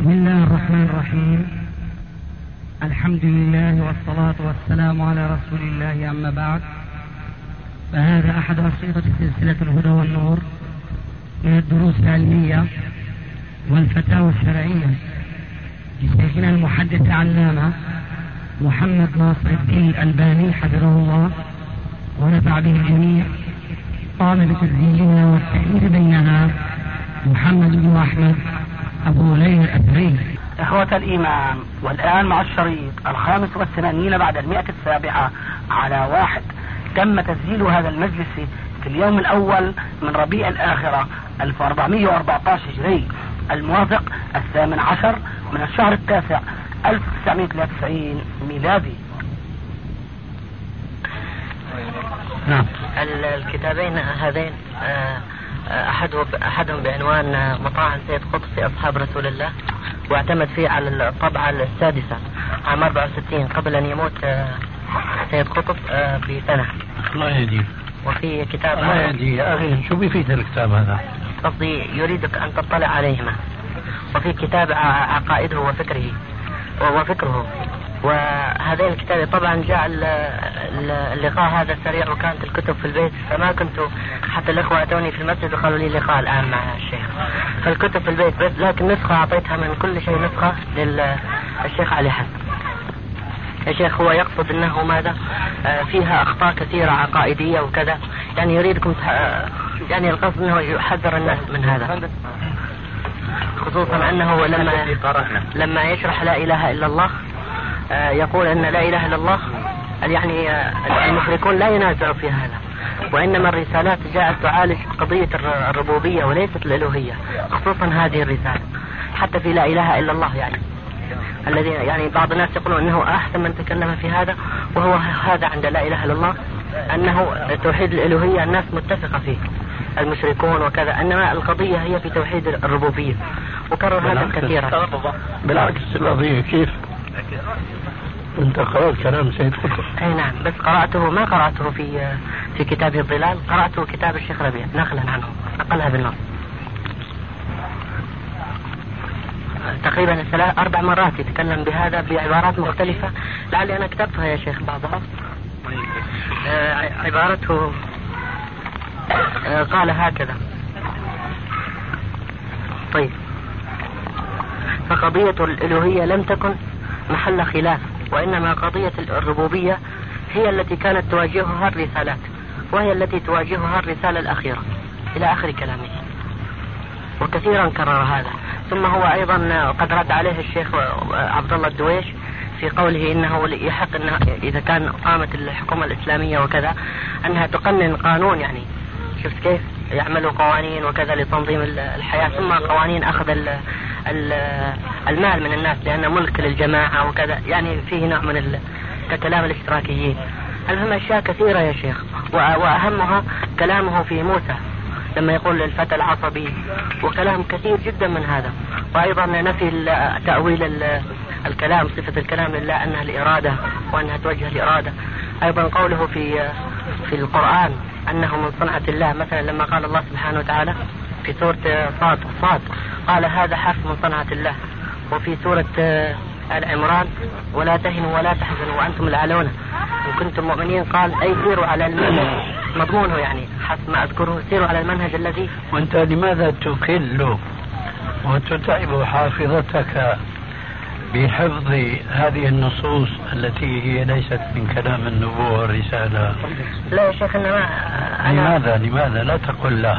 بسم الله الرحمن الرحيم. الحمد لله والصلاة والسلام على رسول الله، أما بعد، فهذا أحد أشرطة سلسلة الهدى والنور من الدروس العلمية والفتاوى الشرعية لشيخنا المحدث العلامة محمد ناصر الدين الألباني حفظه الله ونفع به الجميع. قام بتسجيلها والتأليف بينها محمد بن أحمد أبو ليلى الأثري. إخوة الإيمان، والآن مع الشريط 85 بعد 107 على 1. تم تسجيل هذا المجلس في اليوم الأول من ربيع الآخرة 1414 هجري، الموافق 18 من الشهر التاسع 1993 ميلادي. نعم. الكتابين هذين أحدهم بعنوان مطاعن سيد قطب في أصحاب رسول الله، واعتمد فيه على الطبعة السادسة عام 64 قبل أن يموت سيد قطب بسنة. الله يهديه. وفي كتاب الله يهديه يا أخي، شو بيفيد الكتاب هذا؟ قصدي يريدك أن تطلع عليهما. وفي كتاب عقائده وفكره. وهذين الكتاب طبعا جاء اللقاء هذا سريع، وكانت الكتب في البيت، فما كنت حتى الأخوة أتوني في المسجد وقالوا لي لقاء الآن مع الشيخ، فالكتب في البيت بس، لكن نسخة أعطيتها من كل شيء نسخة للشيخ علي حسن. الشيخ هو يقصد أنه ماذا فيها أخطاء كثيرة عقائدية وكذا، يعني يريدكم يعني القصد أنه يحذر الناس من هذا، خصوصا أنه لما يشرح لا إله إلا الله يقول أن لا إله إلا الله، يعني المشركون لا ينازعوا في هذا، وإنما الرسالات جاءت تعالج قضية الربوبية وليست الألوهية، خصوصا هذه الرسالة حتى في لا إله إلا الله، يعني الذي يعني بعض الناس يقولون أنه أحسن من تكلم في هذا، وهو هذا عند لا إله إلا الله أنه توحيد الألوهية الناس متفقة فيه، المشركون وكذا، إنما القضية هي في توحيد الربوبية، وكرر هذا كثيرا. بالعكس القضية كيف؟ أنت قرأت كلام سيد قطب؟ أي نعم، بس ما قرأته في كتاب الظلال، قرأته كتاب الشيخ ربيع نقلا عنه، نقلها بالنص تقريبا 3-4 مرات يتكلم بهذا بعبارات مختلفة، لعلي أنا كتبتها يا شيخ بعضها. عبارته قال هكذا: طيب، فقضية الألوهية لم تكن محل خلاف، وإنما قضية الربوبية هي التي كانت تواجهها الرسالات، وهي التي تواجهها الرسالة الأخيرة، إلى آخر كلامه، وكثيرا كرر هذا. ثم هو أيضا قد رد عليه الشيخ عبد الله الدويش في قوله إنه يحق إنه إذا كان قامت الحكومة الإسلامية وكذا أنها تقنن قانون، يعني شفت كيف يعملوا قوانين وكذا لتنظيم الحياة، ثم قوانين أخذ المال من الناس لأنه ملك للجماعة وكذا، يعني فيه نوع من ككلام الاشتراكيين. المهم أشياء كثيرة يا شيخ، وأهمها كلامه في موسى لما يقول للفتى العصبي، وكلام كثير جدا من هذا. وأيضا نفي تأويل الكلام، صفة الكلام لله أنها الإرادة وأنها توجه الإرادة. أيضا قوله في القرآن أنه من صنعة الله، مثلا لما قال الله سبحانه وتعالى في سورة صاد قال هذا حرف من صنعة الله، وفي سورة آل عمران ولا تهنوا ولا تحزنوا وأنتم الأعلون إن كنتم مؤمنين قال أي سيروا على المنهج، مضمونه يعني حسب ما أذكره سيروا على المنهج الذي. وأنت لماذا تكل وتتعب حافظتك بحفظ هذه النصوص التي هي ليست من كلام النبوة والرسالة؟ لا يا شيخ، لماذا لا تقول لا؟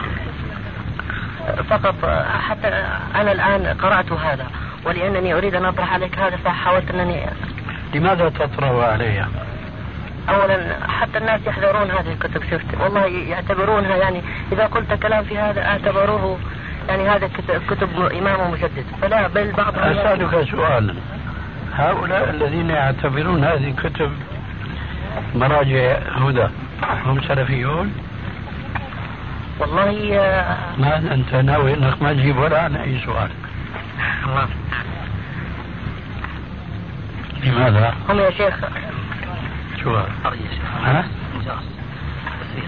فقط حتى أنا الآن قرأت هذا، ولأنني أريد أن أطرح عليك هذا فحاولت أنني. لماذا تطرح علي؟ أولا حتى الناس يحذرون هذه الكتب، شفت والله يعتبرونها، يعني إذا قلت كلام في هذا اعتبروه يعني هذا كتب إمام مجدد، فلا بل بعض. أسألك سؤالا: هؤلاء الذين يعتبرون هذه الكتب مراجع هدى هم سلفيون؟ والله ما أنت ناوي أنك ما تجيب ولا عن أي سؤال. الله. لماذا؟ هم يا شيخ شو ها؟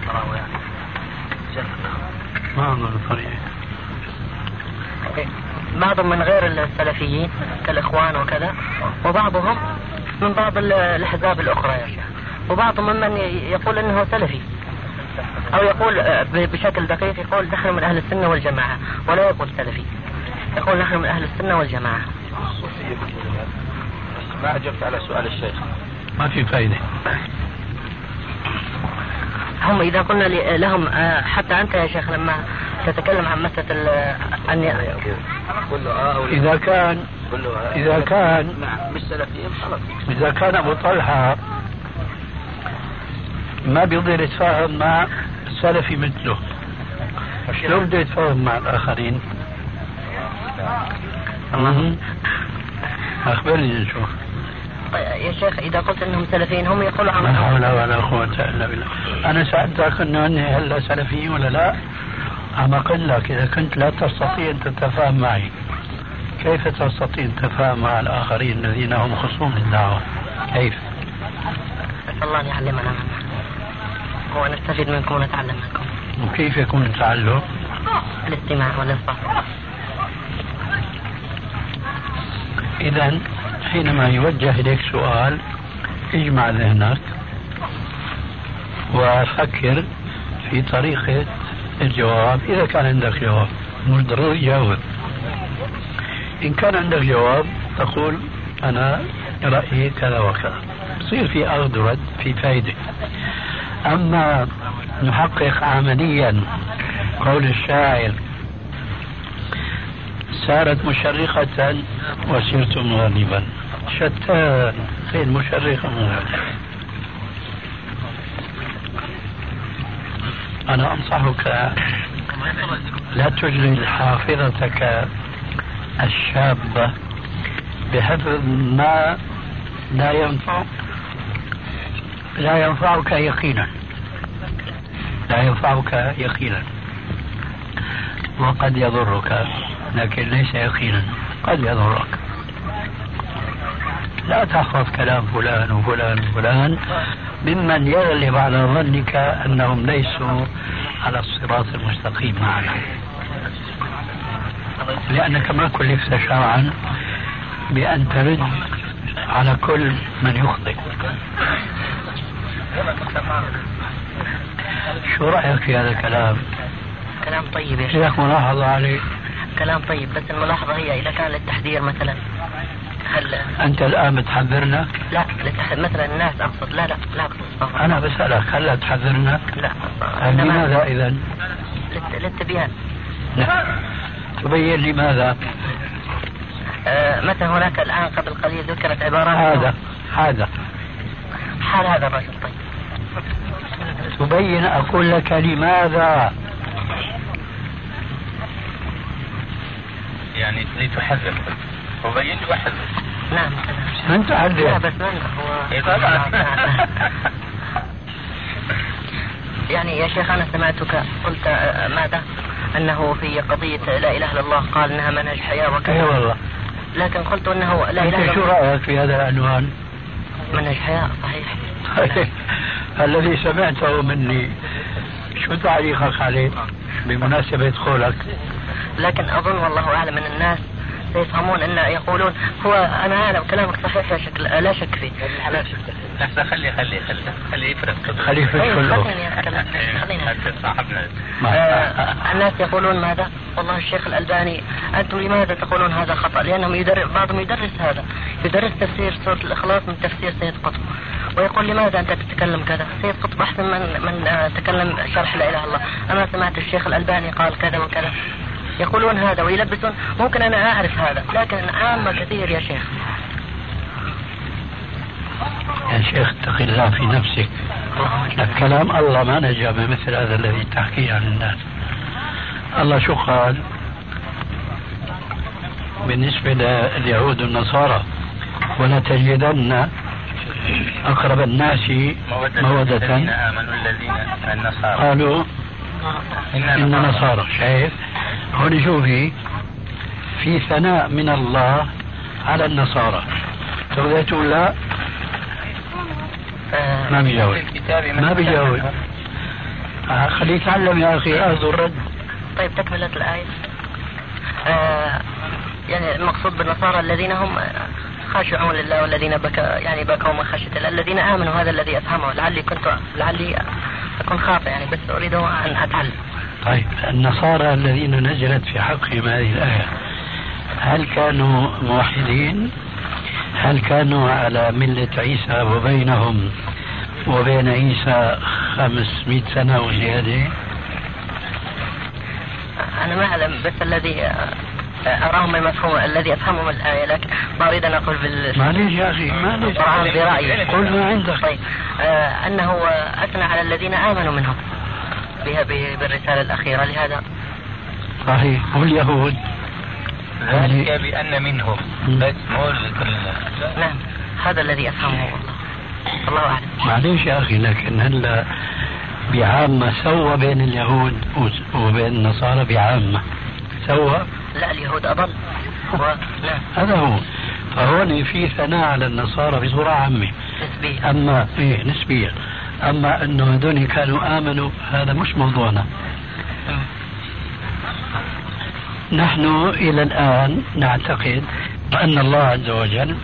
ما أظن طريقة. بعضهم من غير السلفيين كالإخوان وكذا، وبعضهم من بعض الأحزاب الأخرى يا شيخ، وبعضهم ممن يقول أنه سلفي، أو يقول بشكل دقيق يقول نحن من أهل السنة والجماعة، ولا يقول سلفي، يقول نحن من أهل السنة والجماعة. ما أجبت على سؤال الشيخ، ما في فائدة. هم إذا قلنا لهم حتى أنت يا شيخ لما تتكلم عن مسألة أن إذا كان أبو طلحة ما بيقدر يتفاهم مع سلفي مثله، شلون بده يتفاهم مع الآخرين؟ أخبرني شو يا شيخ. إذا قلت أنهم سلفيين هم يقولوا عن لا حول ولا قوة إلا بالله. أنا سألتك أنه هل سلفيين ولا لا؟ عم أقول لك إذا كنت لا تستطيع أن تتفاهم معي، كيف تستطيع أن تتفاهم مع الآخرين الذين هم خصوم الدعوة؟ كيف؟ أسأل الله أن يعلمنا ونستفيد منكم ونتعلم منكم. وكيف يكون التعلم؟ الاستماع والإنصات. إذا حينما يوجه إليك سؤال اجمع ذهنك وفكر في طريقة الجواب. إذا كان عندك جواب مش ضروري جاوب. إن كان عندك جواب تقول أنا رأيي كذا وكذا، يصير في أخذ ورد في فائدة. أما نحقق عمليا قول الشاعر سارت مشرقة وسرت مغربا، شتان بين مشرقة ومغربا. أنا أنصحك لا تشغل حافظتك الشابة بحفظ ما لا ينفعك يقينا، لا ينفعك يقينا، وقد يضرك لكن ليس يقينا، قد يضرك. لا تحفظ كلام فلان وفلان وفلان ممن يغلب على ظنك أنهم ليسوا على الصراط المستقيم معنا، لأنك ما كلفت شرعا بأن ترد على كل من يخطئ. شو رأيك في هذا الكلام؟ كلام طيب يا شيخ. ملاحظة عليه. كلام طيب، بس الملاحظة هي إذا كان للتحذير مثلا، هل أنت الآن بتحذرنا؟ لا مثلا الناس أقصد. لا أقصد. أنا بسألك هل تحذرنا؟ لا. لماذا إذن؟ للتبيان. لا. تبين لماذا؟ مثلا هناك الآن قبل قليل ذكرت عبارات هذا حال هذا الرجل. طيب تبين. أقول لك لماذا؟ يعني لتحذر. تبين وحذر. نعم. أنت حذر. لا بس من هو يعني يا شيخ أنا سمعتك قلت ماذا؟ أنه في قضية لا إله إلا الله قال أنها منهج حياة وكذا. أي والله. لكن قلت أنه لا إله إلا الله. شو رأيك في هذا العنوان؟ منهج حياة. صحيح. الذي سمعته مني شو تعليقك عليه بمناسبة قولك؟ لكن أظن والله أعلم أن الناس سيفهمون أن يقولون هو أنا أعلم كلامك صحيح يا شكل لا شك فيه. لا خلي يفرق. خليه يفرق كله. الناس يقولون ماذا؟ والله الشيخ الألباني أنتم لماذا تقولون هذا خطأ؟ لأنهم بعضهم يدرس تفسير سورة الإخلاص من تفسير سيد قطب، ويقول لماذا أنت تتكلم كذا؟ سيد قطب أحسن من تكلم شرح لا إله إلا الله. أنا سمعت الشيخ الألباني قال كذا وكذا. يقولون هذا ويلبسون. ممكن أنا أعرف هذا لكن عامة كثير يا شيخ. يا شيخ اتق الله في نفسك. الكلام الله ما نجا بمثل هذا الذي تحكيه عن الناس. الله شو قال بالنسبة لليهود والنصارى؟ ولا تجدن أقرب الناس مودة قالوا إن نصارى. شايف هون شوفي في ثناء من الله على النصارى. تقدر تقول لا؟ ما بيجاوب. خليه يتعلم يا أخي أخذ الرد. طيب تكملة الآية. يعني المقصود بالنصارى الذين هم خاشعون لله والذين بكوا من خشية الله، الذين آمنوا، هذا الذي أفهمه. لعلي أكون خاطئ يعني، بس أريد أن أتعلم. طيب النصارى الذين نزلت في حقهم هذه الآية هل كانوا موحدين؟ هل كانوا على ملة عيسى وبينهم وبين عيسى 500 سنة وزيادة؟ أنا ما أعلم، بس الذي أراهم من المفهوم الذي أفهمه من الآية، لكن ما أريد أن أقول معليش يا أخي معليش، برأيي قل ما عندك. طيب أنه أثنى على الذين آمنوا منهم بالرسالة الأخيرة، لهذا صحيح. واليهود ذلك بأن منهم بس مو لكل. نعم هذا الذي أفهمه، الله أعلم. معليش يا أخي، لكن هلا بعامة سوى بين اليهود وبين النصارى بعامة سوى؟ لا اليهود أضل. نعم هذا هو. فهون في ثناء على النصارى بصورة عامة نسبيا، أما نسبيا. أما أنه هذول كانوا آمنوا هذا مش موضوعنا. نحن إلى الآن نعتقد أن الله عز وجل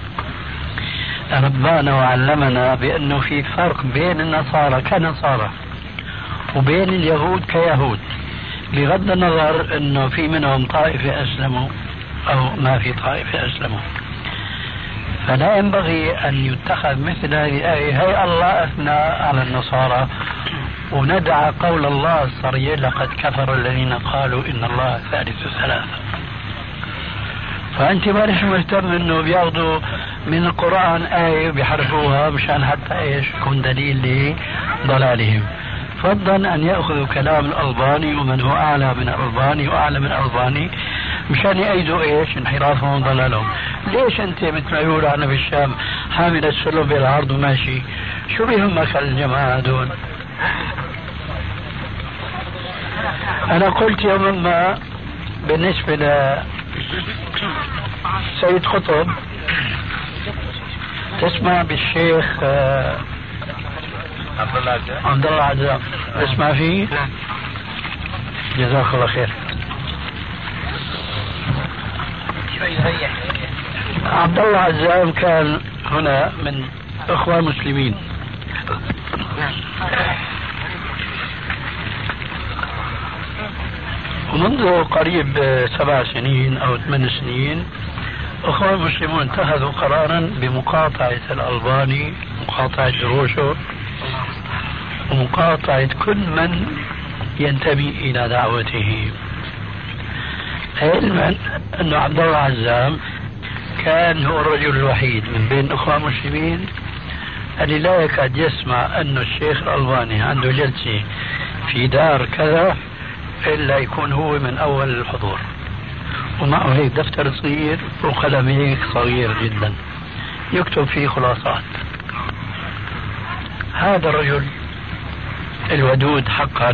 ربانا وعلمنا بأنه في فرق بين النصارى كنصارى وبين اليهود كيهود، بغض النظر أنه في منهم طائفة أسلموا أو ما في طائفة أسلموا. فلا ينبغي أن يتخذ مثل هذه الآية هي الله أثنى على النصارى وندع قول الله الصريح لقد كفر الذين قالوا إن الله ثالث ثلاثة. فأنت مالش مهتم أنه بياخذوا من القرآن آية بيحرفوها مشان حتى إيش يكون دليل لضلالهم. فضلا أن يأخذوا كلام الألباني ومن هو أعلى من الألباني وأعلى من الألباني مشان يأيدوا إيش انحرافهم وضلالهم. ليش أنت مثل ما يقولوا عنا بالشام حامل السلم بالعرض وماشي؟ شو بيهمك الجماعة دول؟ أنا قلت يوما ما بالنسبة لسيد قطب تسمع بالشيخ عبد الله عزام، تسمع فيه؟ جزاك الله خير. عبد الله عزام كان هنا من إخوة مسلمين، ومنذ قريب 7 سنين أو 8 سنين أخوان المسلمون اتخذوا قرارا بمقاطعة الألباني، مقاطعة دروشه، ومقاطعة كل من ينتمي إلى دعوته، علما أن عبد الله عزام كان هو الرجل الوحيد من بين أخوان المسلمين الذي لا يكاد يسمع أن الشيخ الألباني عنده جلسة في دار كذا إلا يكون هو من أول الحضور، ومعه هيك دفتر صغير وقلم هيك صغير جدا يكتب فيه خلاصات. هذا الرجل الودود حقا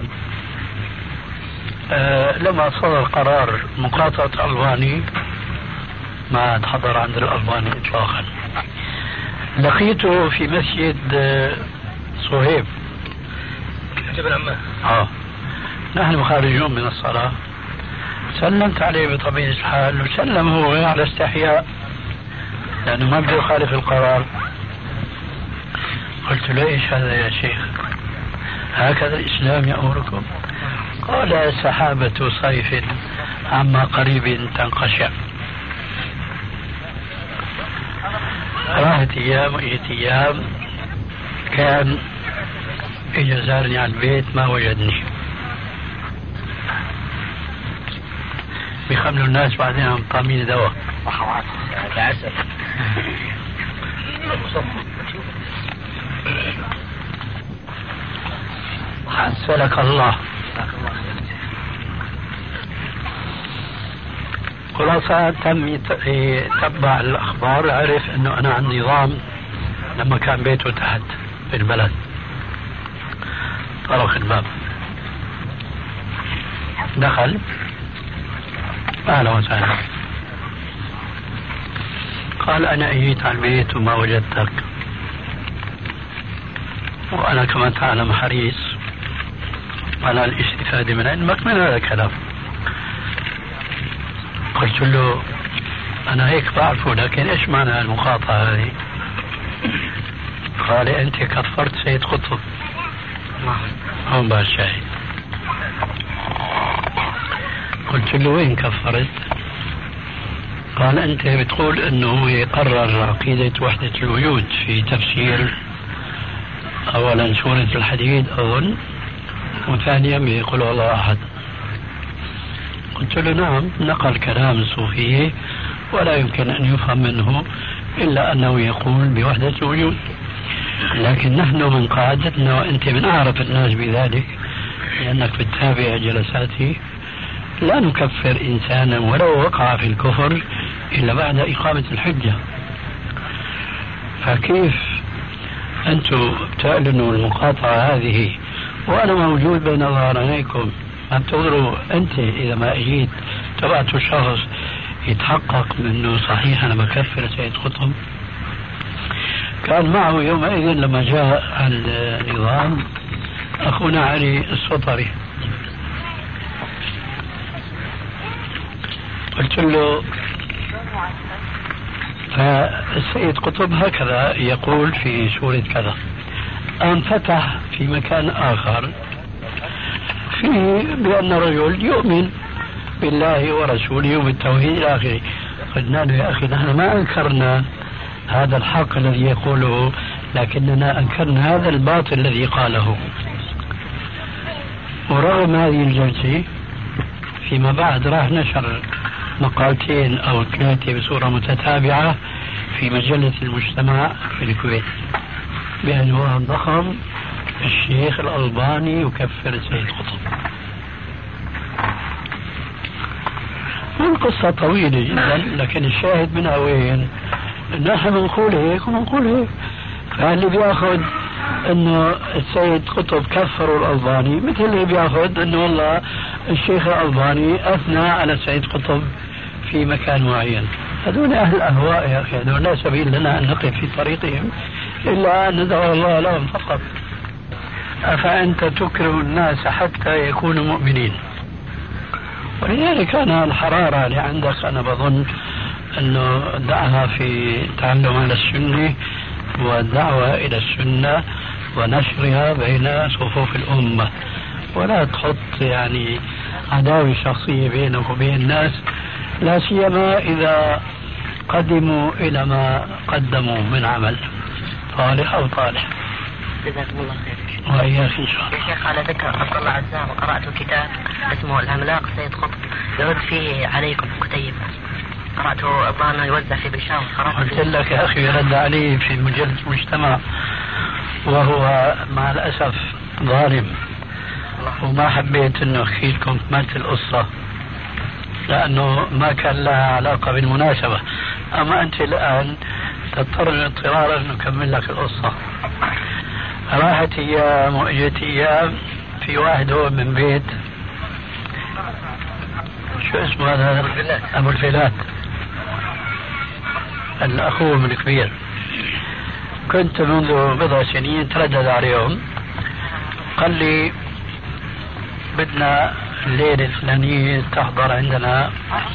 لما صدر قرار مقاطعة الألباني ما حضر عند الألباني إطلاقا. لقيته في مسجد صهيب جبل عمان. نحن خارجون من الصلاة، سلمت عليه بطبيعة الحال وسلم هو على استحياء لأنه ما بده يخالف القرار. قلت له إيش هذا يا شيخ؟ هكذا الإسلام يأمركم؟ قال سحابة صيف عما قريب تنقشع. راحت أيام وإجت أيام، كان إجا زارني على البيت ما وجدني، بيخملوا الناس بعدين عم طامين دواء. حسلك الله. خلاصة تم يتبع الأخبار، عرف أنه أنا عندي نظام لما كان بيته تحت في البلد. طرق الباب، دخل، أهلا وسهلا. قال أنا أجيت على البيت وما وجدتك، وأنا كما تعلم حريص على الاستفادة من علمك من هذا الكلام. قلت له أنا هيك بعرفه، لكن إيش معنى المقاطعة هذه؟ قال أنت كفرت سيد قطب. هون بقى الشاهد. قلت له وين كفرت؟ قال أنت بتقول أنه يقرر عقيدة وحدة الوجود في تفسير أولا سورة الحديد أظن، وثانيا بيقول الله أحد. قلت له نعم، نقل كلام الصوفية ولا يمكن أن يفهم منه إلا أنه يقول بوحدة الوجود، لكن نحن من قاعدتنا وأنت من أعرف الناس بذلك لأنك بتتابع جلساتي، لا نكفر إنسانا ولو وقع في الكفر إلا بعد إقامة الحجة. فكيف أنتم تعلنوا المقاطعة هذه وأنا موجود بين ظهرانيكم؟ ما بتقدروا أنت إذا ما أجيت تبعتوا شخص يتحقق منه صحيح أنا بكفر سيد قطب؟ كان معه يومئذ لما جاء النظام أخونا علي السطري. قلت له فالسيد قطب هكذا يقول في سورة كذا، فتح في مكان آخر فيه بأن الرجل يؤمن بالله ورسوله وبالتوحيد إلى آخره. قلنا له يا أخي نحن ما أنكرنا هذا الحق الذي يقوله، لكننا أنكرنا هذا الباطل الذي قاله. ورغم هذه الجلسة فيما بعد راح نشر مقالتين أو ثلاثة بصورة متتابعة في مجلة المجتمع في الكويت بعنوان ضخم: الشيخ الألباني يكفر السيد قطب. والقصة طويلة جدا، لكن الشاهد منها وين؟ نحن بنقول هيك ونقول هيك. فاللي بياخذ انه السيد قطب كفروا الألباني مثل اللي بياخذ انه والله الشيخ الألباني اثنى على السيد قطب في مكان معين. هذول اهل الاهواء يا اخي، هذول لا سبيل لنا ان نقف في طريقهم الا ان ندعو الله لهم فقط. افانت تكره الناس حتى يكونوا مؤمنين؟ ولذلك انا الحراره اللي عندك انا بظن انه دعها في تعلم على السنه والدعوه الى السنه ونشرها بين صفوف الامه، ولا تحط يعني عداوه شخصيه بينك وبين الناس، لا سيما اذا قدموا الى ما قدموا من عمل صالح او طالح. جزاكم الله خير. وإياك إن شاء الله. يا شيخ على ذكر عبد الله عزام قرأت كتاب اسمه العملاق سيد قطب يرد فيه عليكم كتيب، قرأته الظاهر يوزع في بالشام. قلت لك يا أخي يرد عليه في مجلة المجتمع وهو مع الأسف ظالم، وما حبيت أنه أحكي لكم كمالة القصة لأنه ما كان لها علاقة بالمناسبة. أما أنت الآن تضطر اضطرارا أن نكمل لك القصة. راحت أيام وإجت أيام، في واحد هو من بيت شو اسمه هذا؟ أبو الفيلات، الأخوه من الكبير. كنت منذ بضع سنين تردد عليهم، قال لي بدنا الليلة الفلانية تحضر عندنا،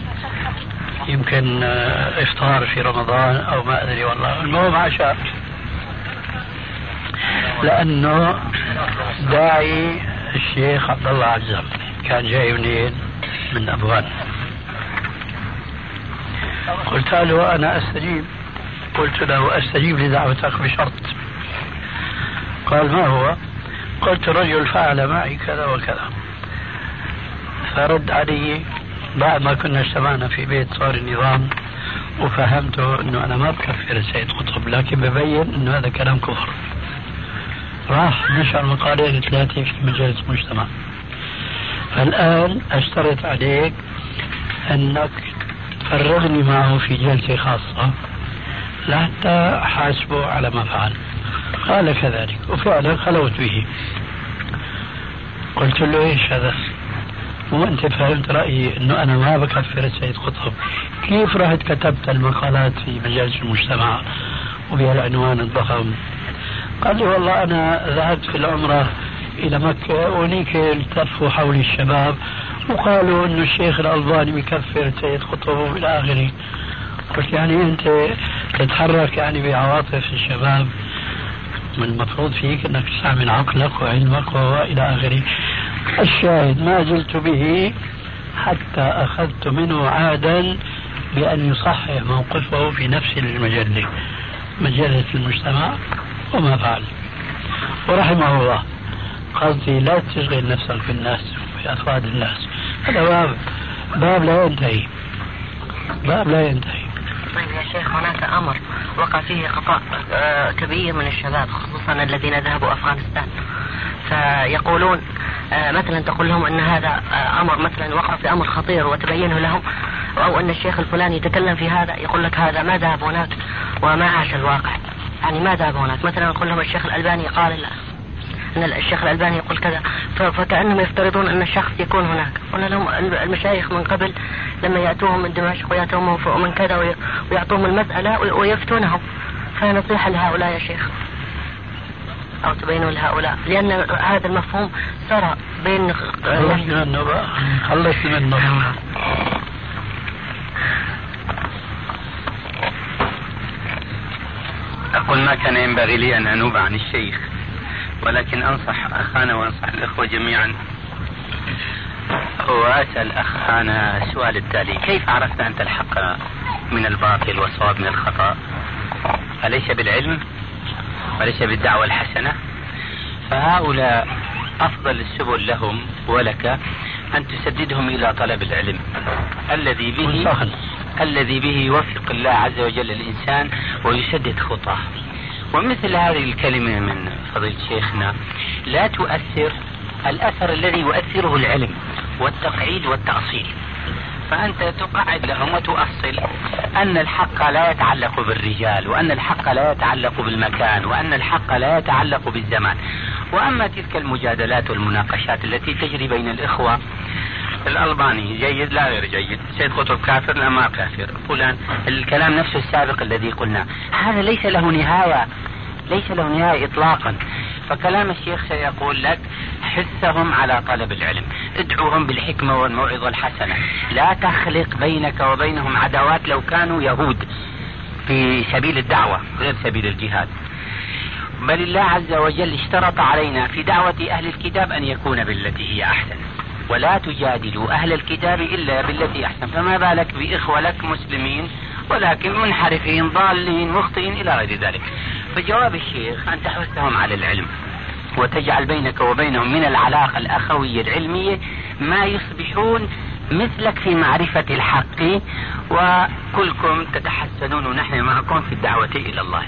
يمكن إفطار في رمضان أو ما أدري والله، المهم عشاء، لأنه داعي الشيخ عبد الله عزام كان جاي منين؟ من أبوان. قلت له أنا أستجيب. قلت له أستجيب لدعوتك بشرط. قال ما هو؟ قلت رجل فعل معي كذا وكذا. فرد علي بعد ما كنا اجتمعنا في بيت صار النظام، وفهمته أنه أنا ما بكفر السيد قطب، لكن ببين أنه هذا كلام كفر. راح نشر مقالين 3 في مجلة المجتمع. فالآن أشترط عليك أنك تفرغني معه في جلسة خاصة لحتى حاسبه على ما فعل. قال كذلك، وفعلا خلوت به. قلت له ايش هذا؟ وانت فهمت رأيي انه انا ما بكفر السيد قطب، كيف رحت كتبت المقالات في مجلة المجتمع وبهالعنوان الضخم؟ قال لي والله انا ذهبت في العمرة الى مكة ونيك التفوا حولي الشباب وقالوا أن الشيخ الألباني بيكفر سيد قطب إلى آخره. قلت يعني أنت تتحرك يعني بعواطف الشباب، من المفروض فيك أنك تستعمل عقلك وعلمك وإلى آخره. الشاهد ما زلت به حتى أخذت منه عادا بأن يصحح موقفه في نفس المجلة، مجلة المجتمع، وما فعل ورحمه الله. قصدي لا تشغل نفسك بالناس وبأفراد الناس، هذا باب لا ينتهي، باب لا ينتهي. طيب يا شيخ، هناك أمر وقع فيه خطأ كبير من الشباب، خصوصا الذين ذهبوا أفغانستان، فيقولون مثلا تقول لهم أن هذا أمر مثلا وقع في أمر خطير وتبينه لهم، أو أن الشيخ الفلاني يتكلم في هذا، يقول لك هذا ما ذهب هناك وما عاش الواقع، يعني ما ذهب هناك. مثلا نقول لهم الشيخ الألباني قال أن الشيخ الألباني يقول كذا، فكأنهم يفترضون أن الشخص يكون هناك. قلنا لهم المشايخ من قبل لما يأتوهم من دمشق ويأتوهم من كذا ويعطوهم المسألة ويفتونهم، فنصيحة لهؤلاء يا شيخ أو تبينوا لهؤلاء، لأن هذا المفهوم سرى بين خلص منه. أقول ما كان ينبغي لي أن أنوب عن الشيخ، ولكن أنصح أخانا وأنصح الإخوة جميعا. وأسأل أخانا السؤال التالي: كيف عرفت أنت الحق من الباطل والصواب من الخطأ؟ أليس بالعلم وليس بالدعوة الحسنة؟ فهؤلاء أفضل السبل لهم ولك أن تسددهم إلى طلب العلم الذي به يوفق الله عز وجل الإنسان ويسدد خطاه. ومثل هذه الكلمة من فضيلة شيخنا لا تؤثر الأثر الذي يؤثره العلم والتقعيد والتأصيل، فأنت تقعد لهم وتؤصل أن الحق لا يتعلق بالرجال، وأن الحق لا يتعلق بالمكان، وأن الحق لا يتعلق بالزمان. وأما تلك المجادلات والمناقشات التي تجري بين الإخوة، الألباني جيد لا غير جيد، سيد قطب كافر لا ما كافر، فلان، الكلام نفسه السابق الذي قلنا، هذا ليس له نهاية إطلاقا. فكلام الشيخ سيقول لك: حثهم على طلب العلم، ادعوهم بالحكمة والموعظة الحسنة، لا تخلق بينك وبينهم عداوات لو كانوا يهود في سبيل الدعوة غير سبيل الجهاد. بل الله عز وجل اشترط علينا في دعوة أهل الكتاب أن يكون بالتي هي أحسن، ولا تجادلوا أهل الكتاب إلا بالتي أحسن. فما بالك بإخوة لك مسلمين ولكن منحرفين ضالين مخطئين إلى غير ذلك. فجواب الشيخ أن تحثهم على العلم وتجعل بينك وبينهم من العلاقة الأخوية العلمية ما يصبحون مثلك في معرفة الحق، وكلكم تتحسنون ونحن معكم في الدعوة إلى الله.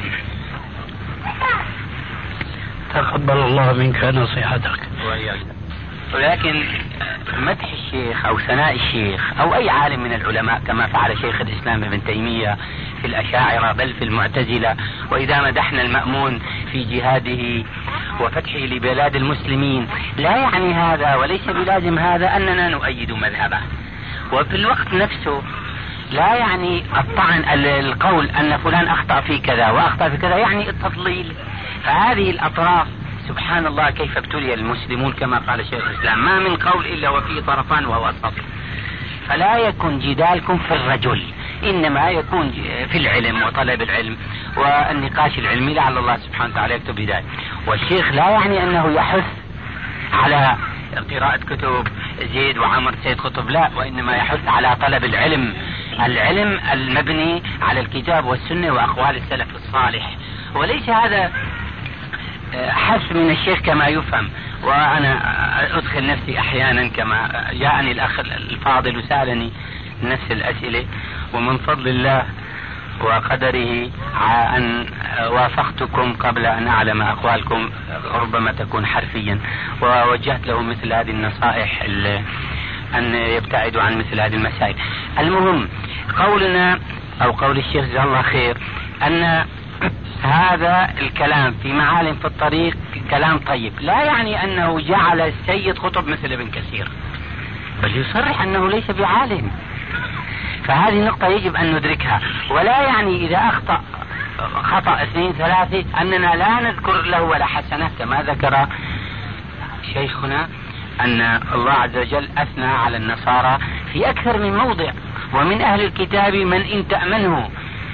تقبل الله منك نصيحتك. ولكن مدح الشيخ أو ثناء الشيخ أو أي عالم من العلماء كما فعل شيخ الإسلام ابن تيمية في الأشاعرة بل في المعتزلة، وإذا مدحنا المأمون في جهاده وفتحه لبلاد المسلمين، لا يعني هذا وليس بلازم هذا أننا نؤيد مذهبه. وفي الوقت نفسه لا يعني الطعن القول أن فلان أخطأ في كذا وأخطأ في كذا يعني التضليل. فهذه الأطراف سبحان الله كيف ابتلي المسلمون كما قال شيخ الإسلام: ما من قول إلا وفيه طرفان وهو الصف. فلا يكن جدالكم في الرجل، إنما يكون في العلم وطلب العلم والنقاش العلمي، لعل الله سبحانه وتعالى يكتب بذلك. والشيخ لا يعني أنه يحث على قراءة كتب زيد وعمر سيد قطب، لا، وإنما يحث على طلب العلم المبني على الكتاب والسنة وأقوال السلف الصالح. وليس هذا حث من الشيخ كما يفهم. وأنا أدخل نفسي أحيانا كما جاءني الأخ الفاضل وسألني نفس الأسئلة، ومن فضل الله وقدره أن وافقتكم قبل أن أعلم أقوالكم، ربما تكون حرفيا، ووجهت له مثل هذه النصائح أن يبتعدوا عن مثل هذه المسائل. المهم قولنا أو قول الشيخ جزاه الله خير أن هذا الكلام في معالم في الطريق كلام طيب، لا يعني أنه جعل السيد قطب مثل ابن كثير، بل يصرح أنه ليس بعالم. فهذه نقطة يجب أن ندركها. ولا يعني إذا أخطأ خطأ 2 3 أننا لا نذكر له ولا حسنة كما ذكر شيخنا أن الله عز وجل أثنى على النصارى في أكثر من موضع، ومن أهل الكتاب من إن تأمنه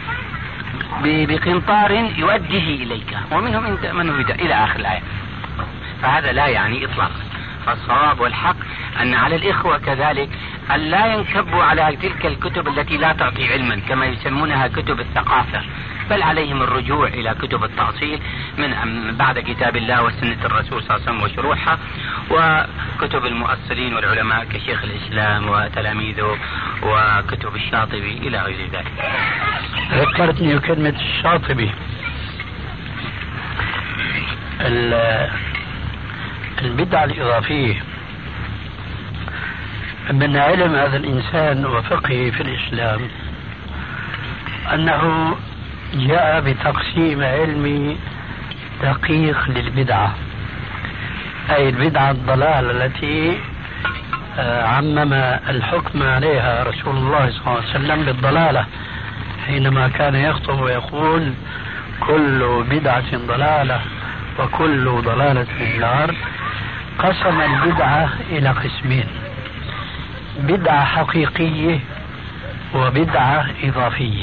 بقنطار يؤديه إليك ومنهم إن تأمنه إلى آخر الآية. فهذا لا يعني إطلاقا. فالصواب والحق أن على الإخوة كذلك أن لا ينكبوا على تلك الكتب التي لا تعطي علما كما يسمونها كتب الثقافة، بل عليهم الرجوع إلى كتب التأصيل من بعد كتاب الله وسنة الرسول صلى الله عليه وسلم وشروحها، وكتب المؤصلين والعلماء كشيخ الإسلام وتلاميذه وكتب الشاطبي إلى غير ذلك. ذكرتني كلمة الشاطبي. البدعة الإضافية من علم هذا الإنسان وفقهه في الإسلام أنه جاء بتقسيم علمي دقيق للبدعة، أي البدعة الضلال التي عمم الحكم عليها رسول الله صلى الله عليه وسلم بالضلالة حينما كان يخطب ويقول كل بدعة ضلالة وكل ضلالة في النار. قسم البدعة إلى قسمين: بدعة حقيقية وبدعة إضافية،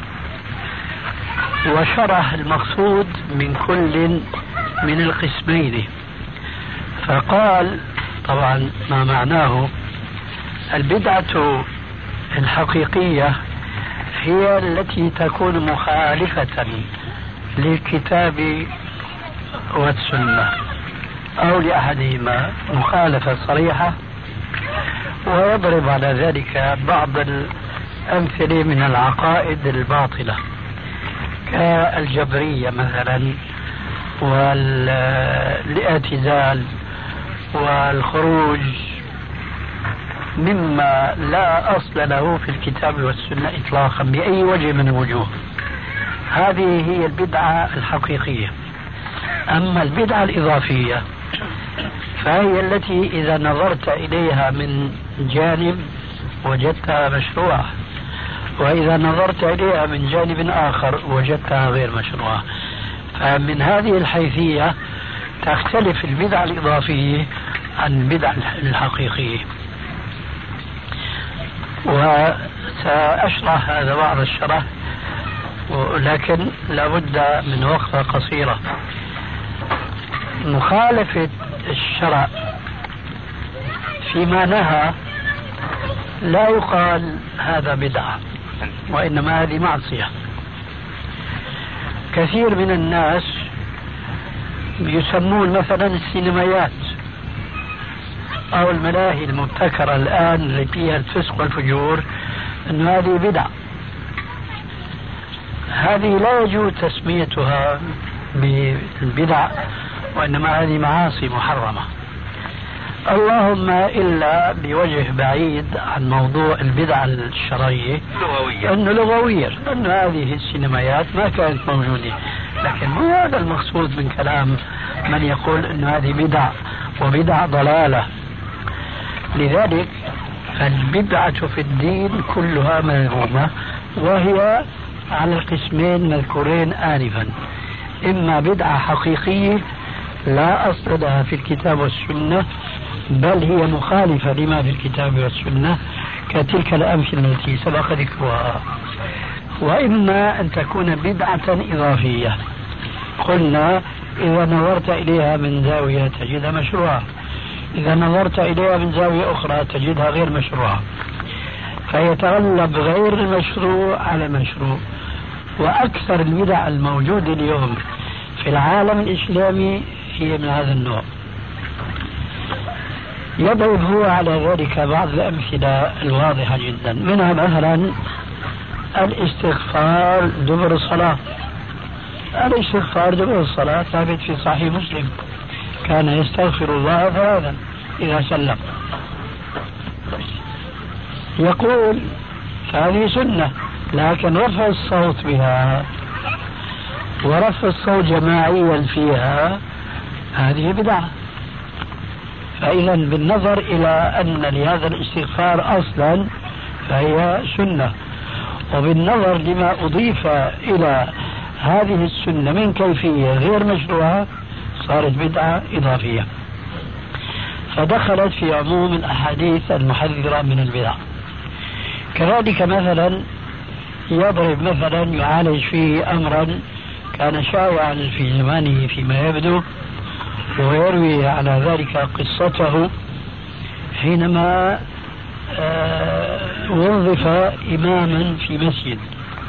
وشرح المقصود من كل من القسمين. فقال طبعا ما معناه: البدعة الحقيقية هي التي تكون مخالفة للكتاب والسنة أو لأحدهما مخالفة صريحة، ويضرب على ذلك بعض الأمثلة من العقائد الباطلة كالجبرية مثلا والاعتزال والخروج مما لا أصل له في الكتاب والسنة إطلاقا بأي وجه من الوجوه. هذه هي البدعة الحقيقية. أما البدعة الإضافية فهي التي إذا نظرت إليها من جانب وجدتها مشروعة، وإذا نظرت إليها من جانب آخر وجدتها غير مشروعة. فمن هذه الحيثية تختلف البدعة الإضافية عن البدعة الحقيقية. وسأشرح هذا بعض الشرح، ولكن لابد من وقفة قصيرة. مخالفة الشرع فيما نهى لا يقال هذا بدعة، وإنما هذه معصية. كثير من الناس يسمون مثلا السينمايات أو الملاهي المبتكرة الآن اللي فيها الفسق والفجور أن هذه بدعة. هذه لا يجوز تسميتها بالبدع، وإنما هذه معاصي محرمة، اللهم إلا بوجه بعيد عن موضوع البدع الشرعية أنه لغوية، أن هذه السينمايات ما كانت موجودة. لكن مو هذا المقصود من كلام من يقول أن هذه بدع وبدع ضلالة. لذلك البدعة في الدين كلها مذمومة، وهي على القسمين مذكورين آنفا: إما بدعة حقيقية لا أصل لها في الكتاب والسنة بل هي مخالفة لما في الكتاب والسنة كتلك الأمثلة التي سبق ذكرها، وإما أن تكون بدعة إضافية. قلنا إذا نظرت إليها من زاوية تجدها مشروعة، إذا نظرت إليها من زاوية أخرى تجدها غير مشروعة، فيتغلب غير المشروع على المشروع. وأكثر البدع الموجودة اليوم في العالم الإسلامي هي من هذا النوع. يضرب هو على ذلك بعض الأمثلة الواضحة جدا، منها مثلا الاستغفار دبر الصلاة. الاستغفار دبر الصلاة ثابت في صحيح مسلم: كان يستغفر الله ثلاثا إذا سلم. يقول هذه سنة، لكن رفع الصوت بها ورفع الصوت جماعيا فيها هذه بدعة. فإذا بالنظر إلى أن لهذا الاستغفار أصلا فهي سنة، وبالنظر لما أضيف إلى هذه السنة من كيفية غير مشروعة صارت بدعة إضافية. فدخلت في عموم الأحاديث المحذرة من البدع. كذلك مثلا يضرب مثلا يعالج فيه أمرا كان شائعا في زمانه فيما يبدو، ويروي على ذلك قصته حينما وظف إماما في مسجد.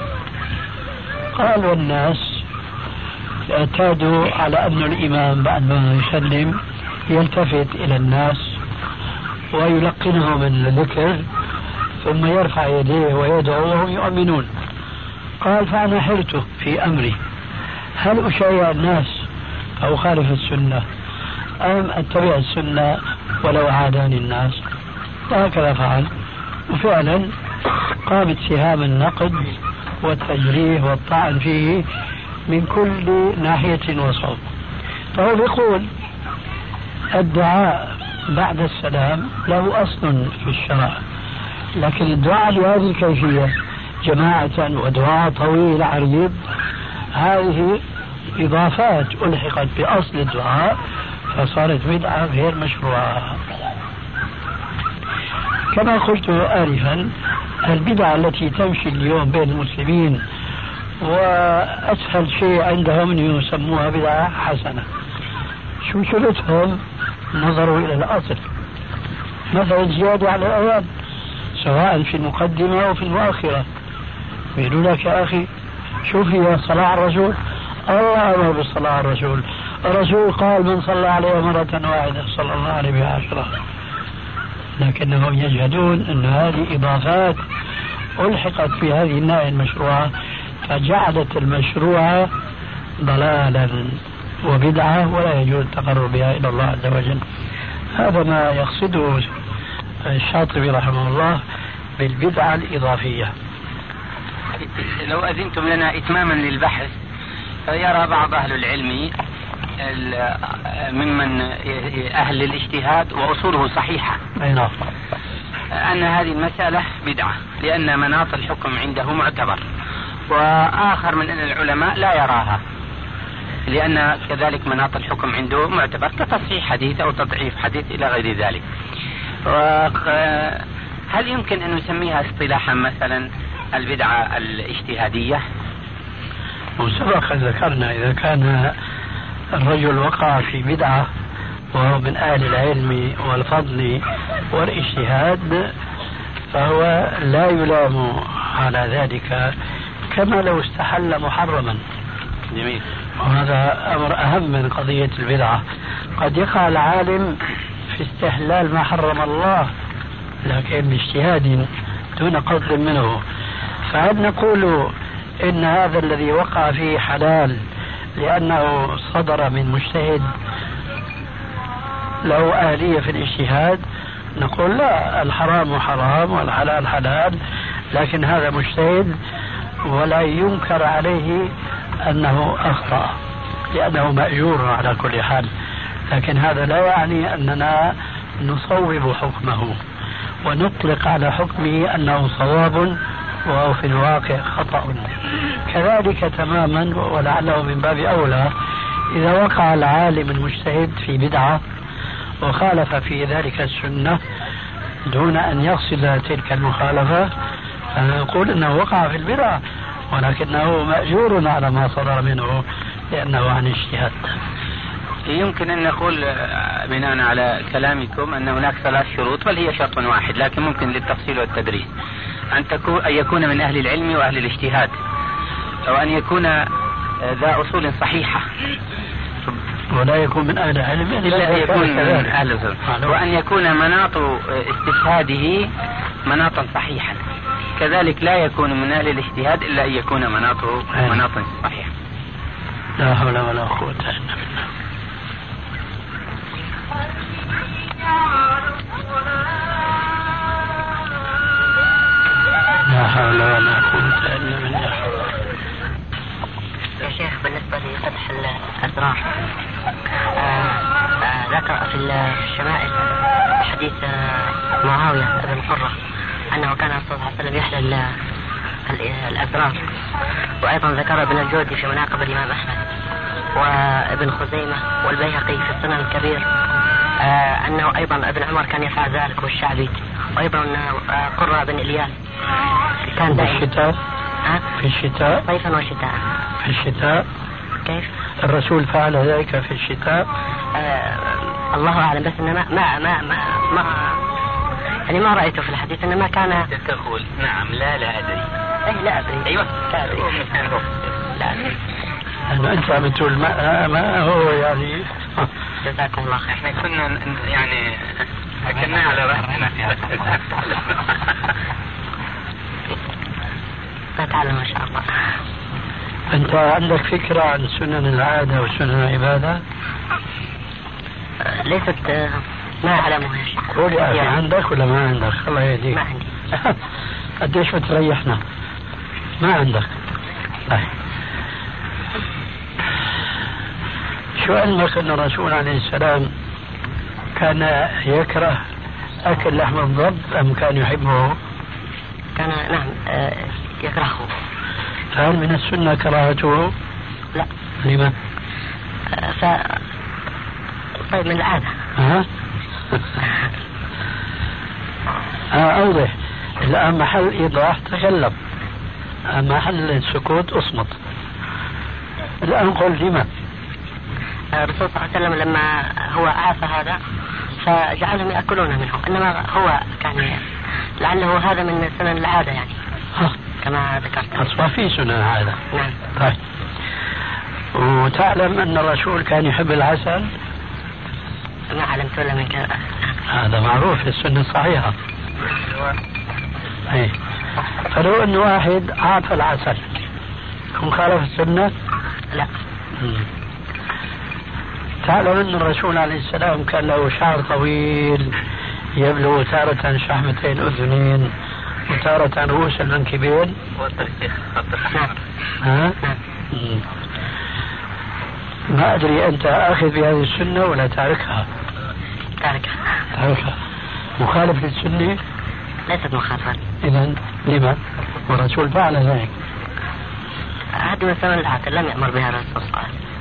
قال والناس اعتادوا على أن الإمام بعد ما يسلم يلتفت إلى الناس ويلقنهم الذكر ثم يرفع يديه ويدعو وهم يؤمنون. قال فأنا حرت في أمري، هل أشايع الناس أو خالف السنة أم أتبع السنة ولو عاداني الناس؟ وهكذا فعل، وفعلا قامت سهام النقد والتجريح والطعن فيه من كل ناحية وصوب. فهو يقول الدعاء بعد السلام له أصل في الشرع، لكن الدعاء بهذه الكيفية جماعة ودعاء طويل عريض هذه إضافات ألحقت بأصل الدعاء فصارت بدعة غير مشروعة. كما قلت آنفا البدعة التي تمشي اليوم بين المسلمين وأسهل شيء عندهم أن يسموها بدعة حسنة. شو شرطهم؟ نظروا إلى الأصل، مثلا زيادة على الأذان سواء في المقدمة أو في المؤخرة. يقولوا لك يا أخي شوف هي صلاة على الرسول، الله أمر بالصلاة على الرسول، الرسول قال من صلى عليه مرة واحدة صلى الله عليه بها 10. لكنهم يجهدون أن هذه إضافات ألحقت في هذه الناحية المشروعة فجعلت المشروعة ضلالا وبدعة ولا يجوز التقرب بها إلى الله عز وجل. هذا ما يقصده الشاطبي رحمه الله بالبدعة الإضافية. لو أذنتم لنا إتماما للبحث، فيرى بعض أهل العلم ممن أهل الاجتهاد وأصوله صحيحة أن هذه المسألة بدعة لأن مناط الحكم عنده معتبر، وآخر من العلماء لا يراها لأن كذلك مناط الحكم عنده معتبر كتصحيح حديث أو تضعيف حديث إلى غير ذلك. هل يمكن أن نسميها اصطلاحا مثلا البدعة الاجتهادية؟ وسبق ذكرنا إذا كان الرجل وقع في بدعة وهو من أهل العلم والفضل والاجتهاد فهو لا يلام على ذلك كما لو استحل محرما. جميل. وهذا أمر أهم من قضية البدعة. قد يقع العالم في استحلال ما حرم الله لكن باجتهاد دون قصد منه، فهل نقول إن هذا الذي وقع فيه حلال لأنه صدر من مجتهد له آلية في الاجتهاد؟ نقول لا، الحرام حرام والحلال حلال، لكن هذا مجتهد ولا ينكر عليه أنه أخطأ لأنه مأجور على كل حال، لكن هذا لا يعني أننا نصوب حكمه ونطلق على حكمه أنه صواب وهو في الواقع خطأ. كذلك تماما ولعله من باب أولى إذا وقع العالم المجتهد في بدعة وخالف في ذلك السنة دون أن يقصد تلك المخالفة فنقول أنه وقع في البدعة ولكنه مأجور على ما صدر منه لأنه عن اجتهاد. يمكن أن نقول بناء على كلامكم أن هناك 3 شروط بل هي شرط واحد لكن ممكن للتفصيل والتدريس، أن يكون من أهل العلم وأهل الاجتهاد، وأن يكون ذا أصول صحيحة ولا يكون من أهل العلم إلا يكون من أهل العلم، وأن يكون مناط استشهاده مناطا صحيحا، كذلك لا يكون من أهل الاجتهاد إلا أن يكون مناطه مناطا صحيحة. لا حول ولا قوة إلا بالله. لا حول ولا قوة إلا بالله. يا شيخ بالنسبة لفتح الأذراع ذكر في الشمائل حديث معاوية بن قرة أنه كان الرسول صلى الله عليه وسلم يحلل الأذراع، وأيضا ذكر ابن الجودي في مناقب الإمام أحمد وابن خزيمة والبيهقي في السنن الكبير أنه أيضا ابن عمر كان يفعل ذلك والشعبي، وأيضا قرة بن إلياس كان دائما. في الشتاء صيفا وشتاء. في الشتاء كيف؟ الرسول فعل ذلك في الشتاء؟ الله أعلم، بس إنما ما رأيته في الحديث، إنما كان تقول نعم لا أدري. لا أدري. أيوة لا أدري. لا أدري. أنه أنت عم تقول ما هو يعني. جزاكم الله خير. احنا كنا يعني أكلنا على رأسنا في هذا. نتعلم ما شاء الله. أنت عندك فكرة عن سنن العادة وسنن العبادة؟ ليست ما أعلمها. قول يا أخي، عندك ولا ما عندك؟ الله يهديك. ما عندي. قديش بتريحنا؟ ما عندك. طيب. شو علمك أن الرسول عليه السلام كان يكره أكل لحم الضب أم كان يحبه؟ كان نعم يكرهه. فهل من السنة كراهته؟ لا. لما؟ طيب من العادة. أوضح. الآن محل إيضاح تكلم، محل السكوت أصمت. الآن قل لما؟ الرسول صلى الله عليه وسلم لما هو عاف هذا فجعلهم يأكلون منه، إنما هو كان لعله هذا من سنن العادة يعني. كما ذكرت. أصلا في سنن العادة. نعم. طيب. وتعلم أن الرسول كان يحب العسل؟ ما علمت ولا من كذا. هذا معروف في السنة الصحيحة. ايه. فلو أن واحد عاف العسل كم خالف السنة؟ لا. تعلم أن الرسول عليه السلام كان له شعر طويل يبلغ تارة شحمتين أذنين وتارة رؤوس المنكبين. نعم. ما أدري أنت آخذ بهذه السنة ولا تاركها؟ تاركها. مخالف للسنة؟ ليست مخالفة. إذن لما؟ والرسول فعل ذلك. هذه من سنن العادة لم يأمر بها الرسول صلى الله عليه وسلم.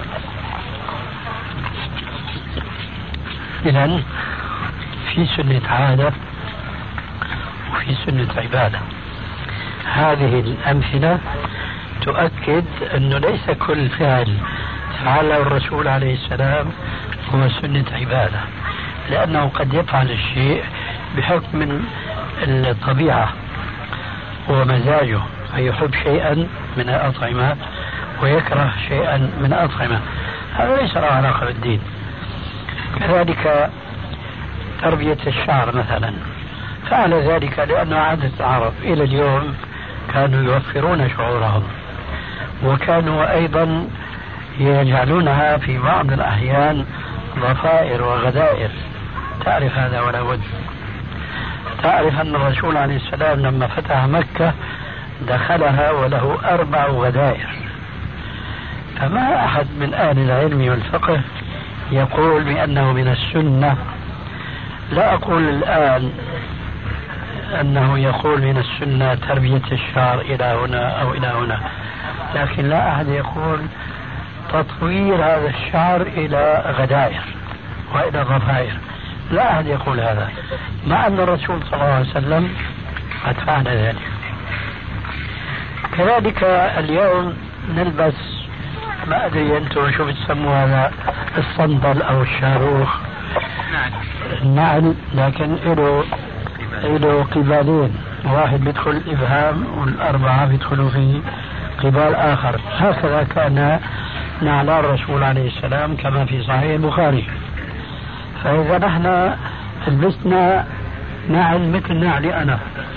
إذن في سنة عادة وفي سنة عبادة. هذه الأمثلة تؤكد أنه ليس كل فعل فعله الرسول عليه السلام هو سنة عبادة، لأنه قد يفعل الشيء بحكم الطبيعة ومزاجه، فيحب شيئا من الأطعمة ويكره شيئا من الأطعمة، هذا ليس له علاقة بالدين. كذلك تربية الشعر مثلا فعل ذلك لأنه عادة العرب إلى اليوم كانوا يوفرون شعورهم، وكانوا أيضا يجعلونها في بعض الأحيان ضفائر وغدائر. تعرف هذا ولا بد. تعرف أن الرسول عليه السلام لما فتح مكة دخلها وله 4 غدائر، فما أحد من أهل العلم والفقه يقول بأنه من السنة. لا أقول الآن أنه يقول من السنة تربية الشعر إلى هنا أو إلى هنا، لكن لا أحد يقول تطوير هذا الشعر إلى غدائر وإلى ضفائر، لا أحد يقول هذا، مع أن الرسول صلى الله عليه وسلم قد فعل ذلك. كذلك اليوم نلبس ما أدري أنتم شو بتسموا هذا، الصندل أو الشاروخ، النعل، لكن له قبالين، واحد بيدخل إبهام والأربعة بيدخلوا في قبال آخر. هكذا كان نعل الرسول عليه السلام كما في صحيح البخاري. فإذا نحن لبسنا نعل مثل نعلي أنا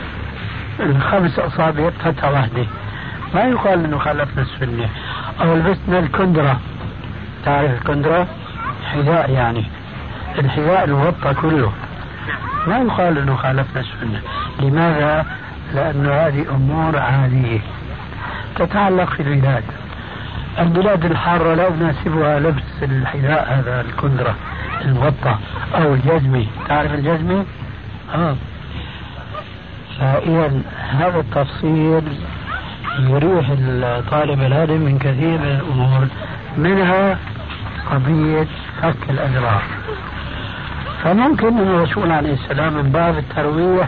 5 أصابع فتحة واحدة ما يقال أنه خالفنا السنة. أو لبسنا الكندرة، تعرف الكندرة؟ حذاء يعني الحذاء المغطى كله، ما يقال أنه خالفنا السنة. لماذا؟ لأن هذه أمور عادية تتعلق في البلاد الحارة لا يناسبها لبس الحذاء هذا الكندرة المغطى أو الجزمة. تعرف الجزمة؟ فإذا هذا التفصيل يريح الطالب العلم من كثير من الأمور، منها قضية فك الأذرع. فممكن أن الرسول عليه السلام من باب الترويح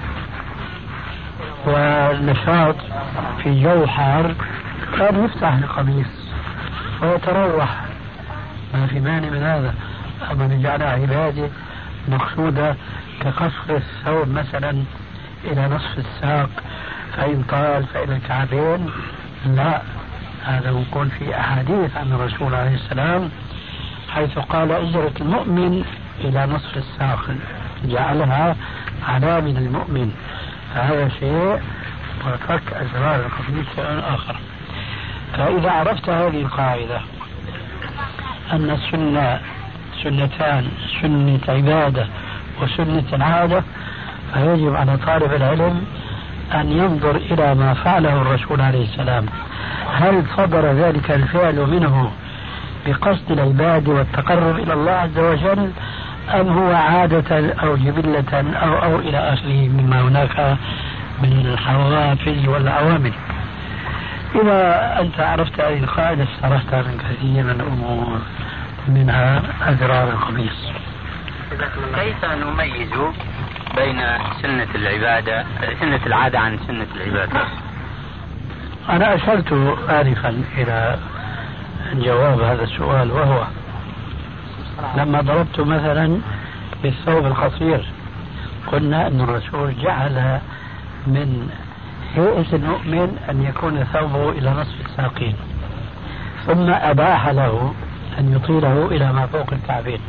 والنشاط في جو حار كان يفتح القميص ويتروح، ما في مانع من هذا. أما نجعلها عبادة مقصودة كقصر الثوب مثلا إلى نصف الساق فإن طال فإلى الكعبين، لا، هذا نقول في أحاديث عن الرسول عليه السلام حيث قال أجرة المؤمن إلى نصف الساق، جعلها علامة المؤمن، فهذا شيء، وفك أزرار القميص شيء آخر. فإذا عرفت هذه القاعدة أن السنة سنتان، سنة عبادة وسنة العادة، فيجب على طالب العلم أن ينظر إلى ما فعله الرسول عليه السلام، هل صدر ذلك الفعل منه بقصد العبادة والتقرب إلى الله عز وجل، أم هو عادة أو جبلة أو إلى آخره مما هناك من الحوافز والعوامل. إذا أنت عرفت هذه القاعدة استرحت من كثير من الأمور، منها أزرار القميص. كيف نميز بين سنة العبادة، سنة العادة عن سنة العبادة؟ أنا أشرت آنفا إلى جواب هذا السؤال، وهو لما ضربت مثلا بالثوب القصير قلنا أن الرسول جعل من هيئة المؤمن أن يكون ثوبه إلى نصف الساقين، ثم أباح له أن يطيله إلى ما فوق الكعبين.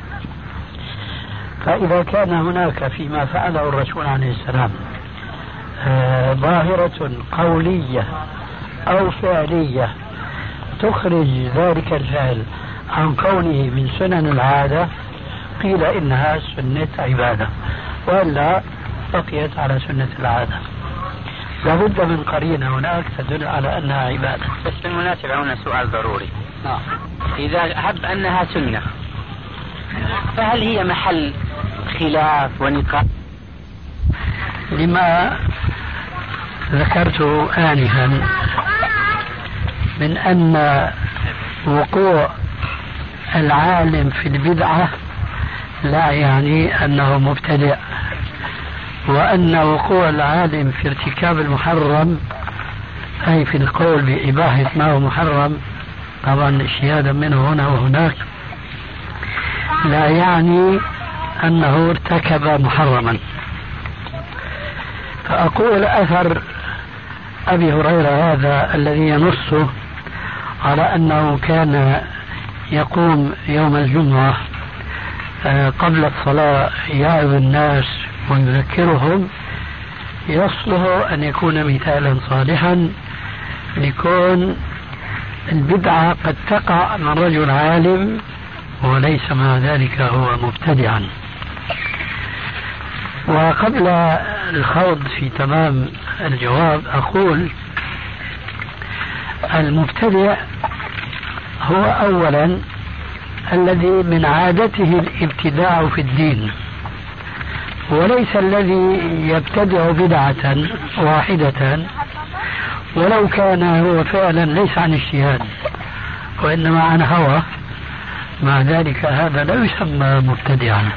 فإذا كان هناك فيما فعله الرسول عليه السلام ظاهرة قولية أو فعلية تخرج ذلك الفعل عن كونه من سنن العادة، قيل إنها سنة عبادة، وإلا بقيت على سنة العادة. لابد من قرينة هناك تدل على أنها عبادة. بس بالمناسبة هنا سؤال ضروري. إذا هب أنها سنة فهل هي محل خلاف ونقاش؟ لما ذكرته آنفا من أن وقوع العالم في البدعة لا يعني أنه مبتدع، وأن وقوع العالم في ارتكاب المحرم أي في القول بإباحة ما هو محرم، طبعا اجتهادا منه هنا وهناك، لا يعني أنه ارتكب محرما. فأقول أثر أبي هريرة هذا الذي ينص على أنه كان يقوم يوم الجمعة قبل الصلاة يعظ الناس ويذكرهم، يصلح أن يكون مثالا صالحا لكون البدعة قد تقع من رجل عالم وليس مع ذلك هو مبتدعا. وقبل الخوض في تمام الجواب أقول المبتدع هو أولا الذي من عادته الابتداع في الدين، وليس الذي يبتدع بدعة واحدة ولو كان هو فعلا ليس عن اجتهاد وإنما عن هوى، مع ذلك هذا لا يسمى مبتدعا.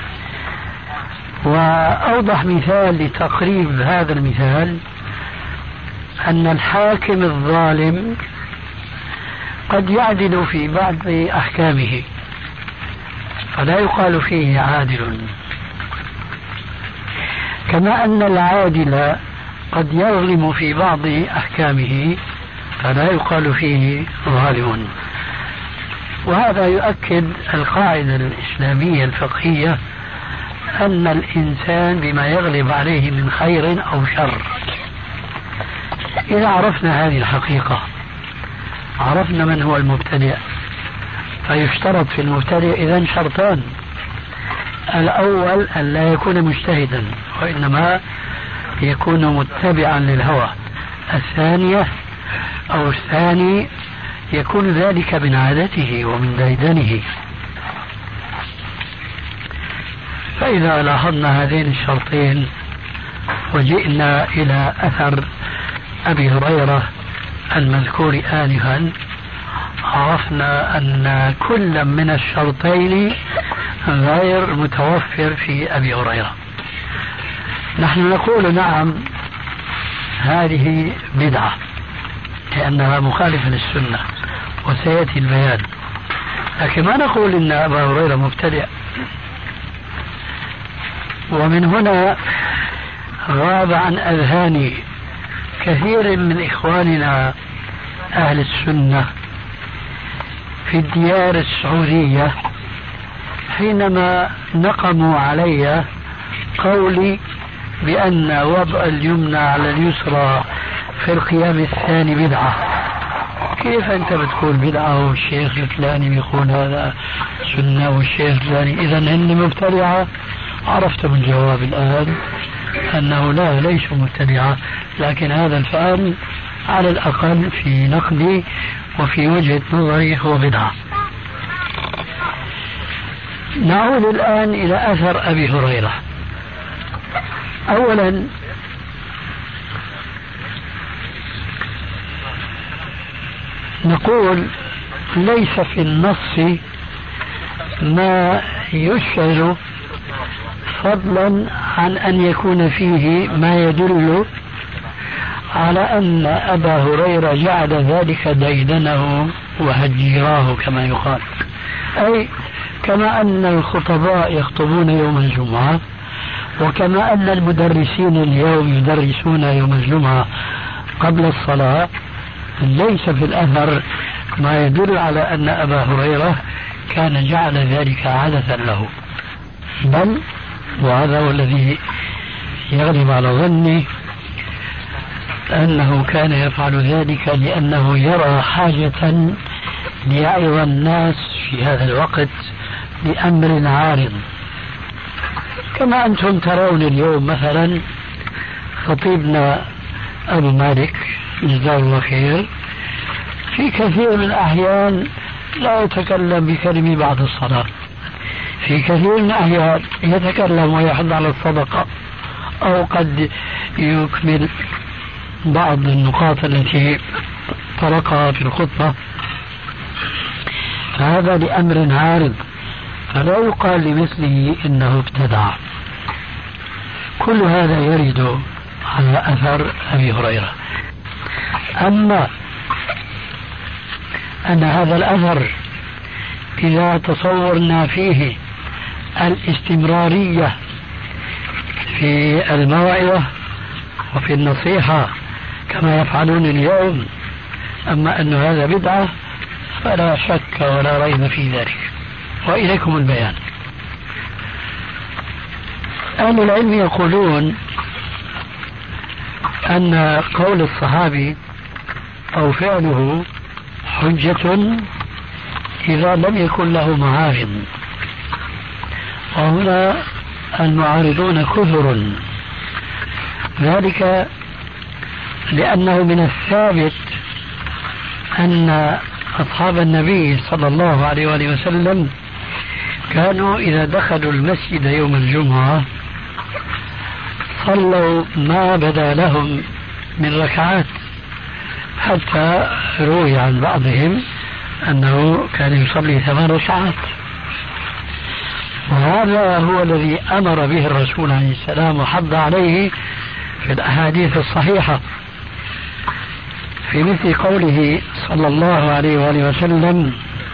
وأوضح مثال لتقريب هذا المثال أن الحاكم الظالم قد يعدل في بعض أحكامه فلا يقال فيه عادل، كما أن العادل قد يظلم في بعض أحكامه فلا يقال فيه ظالم. وهذا يؤكد القاعدة الإسلامية الفقهية أن الإنسان بما يغلب عليه من خير أو شر. إذا عرفنا هذه الحقيقة عرفنا من هو المبتدع، فيشترط في المبتدع إذن شرطان: الأول أن لا يكون مجتهدا وإنما يكون متبعا للهوى، الثاني يكون ذلك من عادته ومن ديدنه. فإذا لاحظنا هذين الشرطين وجئنا إلى أثر أبي هريرة المذكور آنفا، عرفنا أن كل من الشرطين غير متوفر في أبي هريرة. نحن نقول نعم هذه بدعة لأنها مخالفة للسنة وسيأتي البيان، لكن ما نقول إن أبا هريرة مبتدع. ومن هنا غاب عن أذهان كثير من إخواننا أهل السنة في الديار السعودية حينما نقموا علي قولي بأن وضع اليمنى على اليسرى في القيام الثاني بدعة. كيف أنت بتقول بدعة والشيخ الفلاني بيقول هذا سنة والشيخ الفلاني إذا هن مبتدعة؟ عرفتم الجواب الآن أنه لا، ليسوا مبتدعة، لكن هذا الفعل على الأقل في نقدي وفي وجهة نظري هو بدعة. نعود الآن إلى أثر أبي هريرة. أولا نقول ليس في النص ما يشعر فضلا عن أن يكون فيه ما يدل على أن أبا هريرة جعل ذلك ديدنه وهجيراه كما يقال، أي كما أن الخطباء يخطبون يوم الجمعة وكما أن المدرسين اليوم يدرسون يوم الجمعة قبل الصلاة، ليس في الأثر ما يدل على أن أبا هريرة كان جعل ذلك عادة له، بل وهذا هو الذي يغلب على ظني أنه كان يفعل ذلك لأنه يرى حاجة ليعظ الناس في هذا الوقت بأمر عارض، كما أنتم ترون اليوم مثلا خطيبنا أبو مالك جزاه الله خير في كثير من الأحيان لا يتكلم بكلمة بعد الصلاة، في كثير من الأحيان يتكلم ويحض على الصدقة أو قد يكمل بعض النقاط التي طرقها في الخطبة، فهذا لأمر عارض فلا يقال لمثله إنه ابتدع. كل هذا يرد على أثر أبي هريرة. أما أن هذا الأثر إذا تصورنا فيه الاستمرارية في الموعظة وفي النصيحة كما يفعلون اليوم، أما أن هذا بدعة فلا شك ولا ريب في ذلك. وإليكم البيان. أهل العلم يقولون أن قول الصحابي أو فعله حجة إذا لم يكن له معارض، وهنا المعارضون كثر، ذلك لأنه من الثابت أن أصحاب النبي صلى الله عليه وآله وسلم كانوا إذا دخلوا المسجد يوم الجمعة صلوا ما بدا لهم من ركعات، حتى روي عن بعضهم أنه كان يصلي 8 ركعات. وهذا هو الذي أمر به الرسول عليه السلام وحض عليه في الأحاديث الصحيحة، في مثل قوله صلى الله عليه وآله وسلم: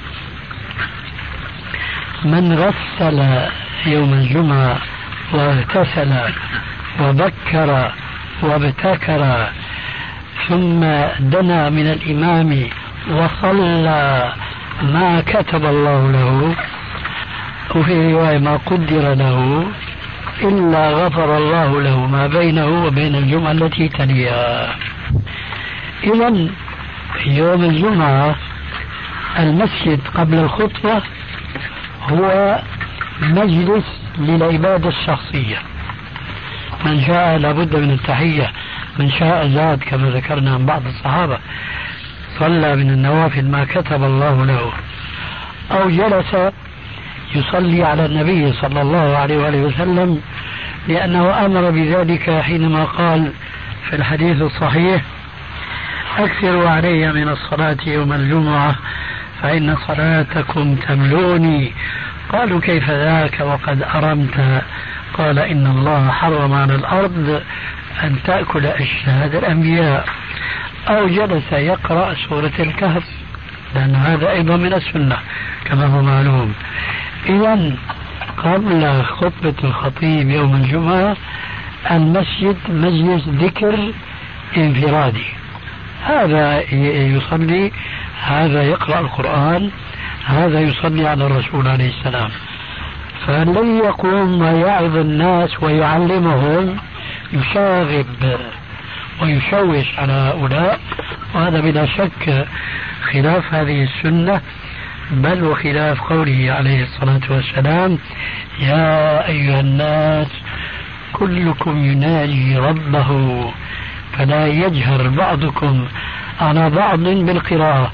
من غسل يوم الجمعة واغتسل وبكر وابتكر ثم دنا من الإمام وصلى ما كتب الله له، وفي رواية ما قدر له، إلا غفر الله له ما بينه وبين الجمعة التي تليها. إذن في يوم الجمعة المسجد قبل الخطبة هو مجلس للعبادة الشخصية، من شاء لابد من التحية، من شاء زاد كما ذكرنا عن بعض الصحابة صلى من النوافل ما كتب الله له، أو جلس يصلي على النبي صلى الله عليه وآله وسلم، لأنه أمر بذلك حينما قال في الحديث الصحيح: أكثروا علي من الصلاة يوم الجمعة فإن صلاتكم تملوني. قالوا كيف ذاك وقد أرمت؟ قال إن الله حرم على الأرض أن تأكل أجساد الأنبياء، أو جلس يقرأ سورة الكهف، لأن هذا أيضا من السنة كما هو معلوم. إذن قبل خطبة الخطيب يوم الجمعة المسجد مجلس ذكر انفرادي، هذا يصلي، هذا يقرأ القرآن، هذا يصلي على الرسول عليه السلام. فالذي يقوم ويعظ الناس ويعلمهم يشاغب ويشوش على هؤلاء، وهذا بلا شك خلاف هذه السنة، بل وخلاف قوله عليه الصلاة والسلام: يا أيها الناس كلكم يناجي ربه فلا يجهر بعضكم على بعض بالقراءة.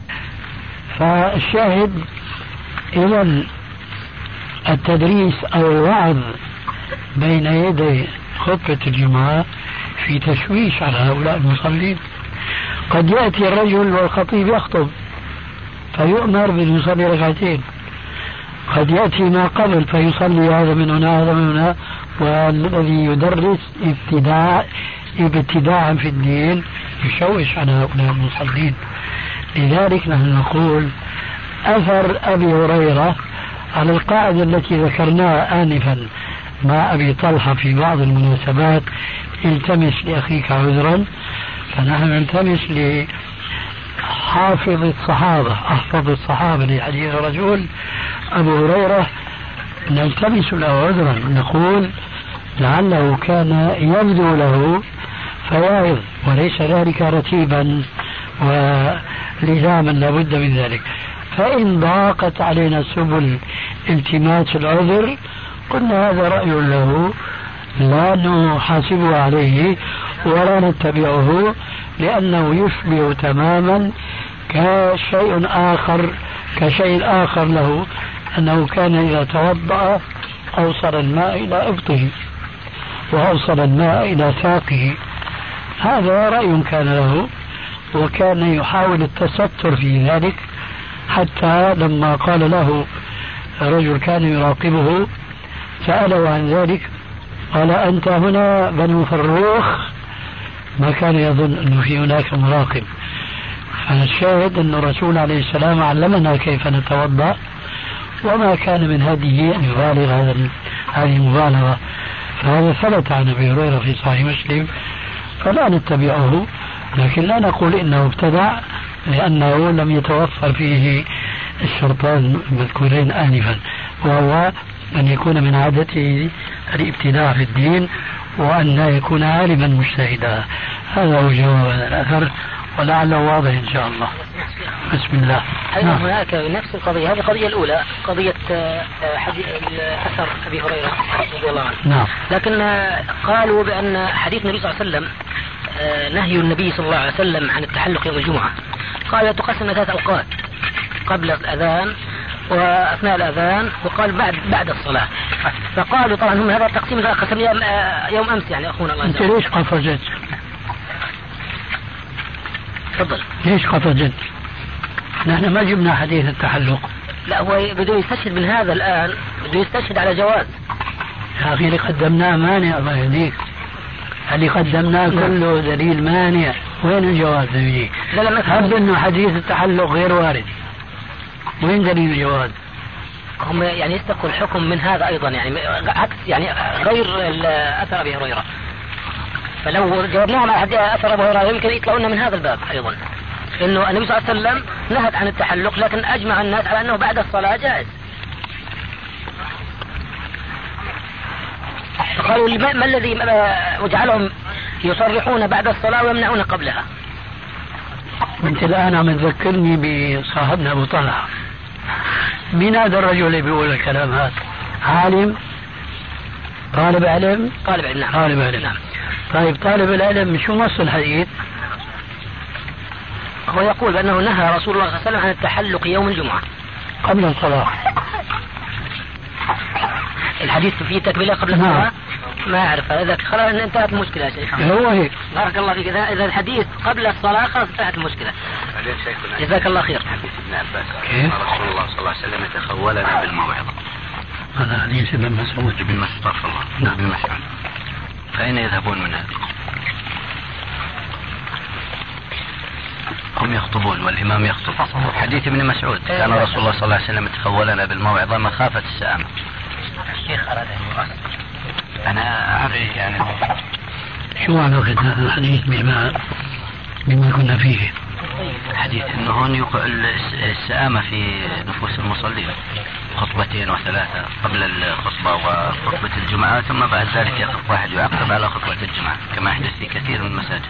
فالشاهد إذن التدريس أو الوعظ بين يدي خطبة الجمعة في تشويش على هؤلاء المصلين. قد يأتي الرجل والخطيب يخطب فيؤمر بأن يصلي ركعتين، قد يأتي ما قبل فيصلي هذا من هنا هذا من هنا، والذي يدرس ابتداعا في الدين يشوش على هؤلاء المصلين. لذلك نحن نقول أثر أبي هريرة على القاعدة التي ذكرناها آنفا مع أبي طلحة في بعض المناسبات: التمس لأخيك عذرا، فنحن نلتمس لحافظ الصحابة، أحفظ الصحابة لحديث رجل أبو هريرة، نلتمس له عذرا، نقول لعله كان يبدو له فواعظ، وليس ذلك رتيبا ولزاما لابد من ذلك. فإن ضاقت علينا سبل التماس العذر قلنا هذا رأي له، لا نحاسبه عليه ولا نتبعه، لأنه يشبه تماما كشيء آخر له، أنه كان إذا توضأ أوصل الماء إلى إبطه وأوصل الماء إلى ساقه. هذا رأي كان له، وكان يحاول التستر في ذلك، حتى لما قال له رجل كان يراقبه سأله عن ذلك قال: أنت هنا بنو فروخ؟ ما كان يظن أنه في هناك مراقب. فالشاهد أن الرسول عليه السلام علمنا كيف نتوضأ، وما كان من هديه أن يبالغ هذه المبالغة. فهذا ثبت عن أبي هريرة في صحيح مسلم، فلا نتبعه، لكن لا نقول إنه ابتدع، لأنه لم يتوفر فيه الشرطان المذكورين آنفا، وهو أن يكون من عادته الابتداع في الدين، وأن لا يكون عالما مجتهدا. هذا هو جواب الأثر، ولعله واضح إن شاء الله. بسم الله. أيضا هناك نفس القضية، هذه القضية الأولى، قضية أثر أبي هريرة رضي الله عنه. نعم. لكن قالوا بأن حديث النبي صلى الله عليه وسلم نهي النبي صلى الله عليه وسلم عن التحلق يوم الجمعة، قال تقسم 3 أوقات: قبل الأذان وأثناء الأذان، وقال بعد الصلاة. فقالوا طبعا هم هذا التقسيم قسم يوم أمس، يعني أخونا الله أنت ليش قفزت؟ تفضل. ليش قفزت؟ نحن ما جبنا حديث التحلق. لا، هو بده يستشهد من هذا الآن، بده يستشهد على جواز. يا أخي اللي قدمناه مانع، الله يهديك، اللي قدمناه كله دليل مانع، وين الجواز يجي؟ هب انه حديث التحلق غير وارد، وين دليل الجواز؟ هم يعني يستقوا الحكم من هذا ايضا، يعني عكس، يعني غير اثر ابي هريره. فلو جاوبناهم على اثر ابي هريره يمكن يطلعون من هذا الباب ايضا، انه النبي صلى الله عليه وسلم نهت عن التحلق، لكن اجمع الناس على انه بعد الصلاه جائز. قالوا ما الذي وجعلهم يصرحون بعد الصلاة ويمنعون قبلها؟ انت الآن عم تذكرني بصاحبنا أبو طلحة. مين هذا الرجل اللي بيقول الكلام هذا؟ عالم؟ طالب علم؟ طالب علم، نعم. طالب علم، نعم. طيب طالب العلم شو نص الحديث؟ هو يقول بأنه نهى رسول الله صلى الله عليه وسلم عن التحلق يوم الجمعة قبل الصلاة. الحديث فيه تكبيرة قبل الصلاة؟ ما أعرف، إذا خلاص انتهت المشكلة يا شيخ. هو هيك. بارك الله فيك، إذا الحديث قبل الصلاة خلاص انتهت المشكلة. جزاك الله خير. ابن عباس كيف؟ رسول الله صلى الله عليه وسلم يتخولنا بالموعظة. هذا حديث ابن مسعود. ابن مسعود الله. نعم. ابن مسعود. فأين يذهبون من هذا؟ هم يخطبون والإمام يخطب. حديث ابن مسعود كان رسول الله صلى الله عليه وسلم يتخولنا بالموعظة مخافة السآمة. الشيخ أراد أن يؤصل. أنا أعرف يعني شو علاقة هذا الحديث بما كنا فيه؟ حديث أنه هون السآمة في نفوس المصلين 2 و3 قبل الخطبة وخطبة الجمعة، ثم بعد ذلك يقف واحد يعقب على خطبة الجمعة كما يحدث في كثير من المساجد.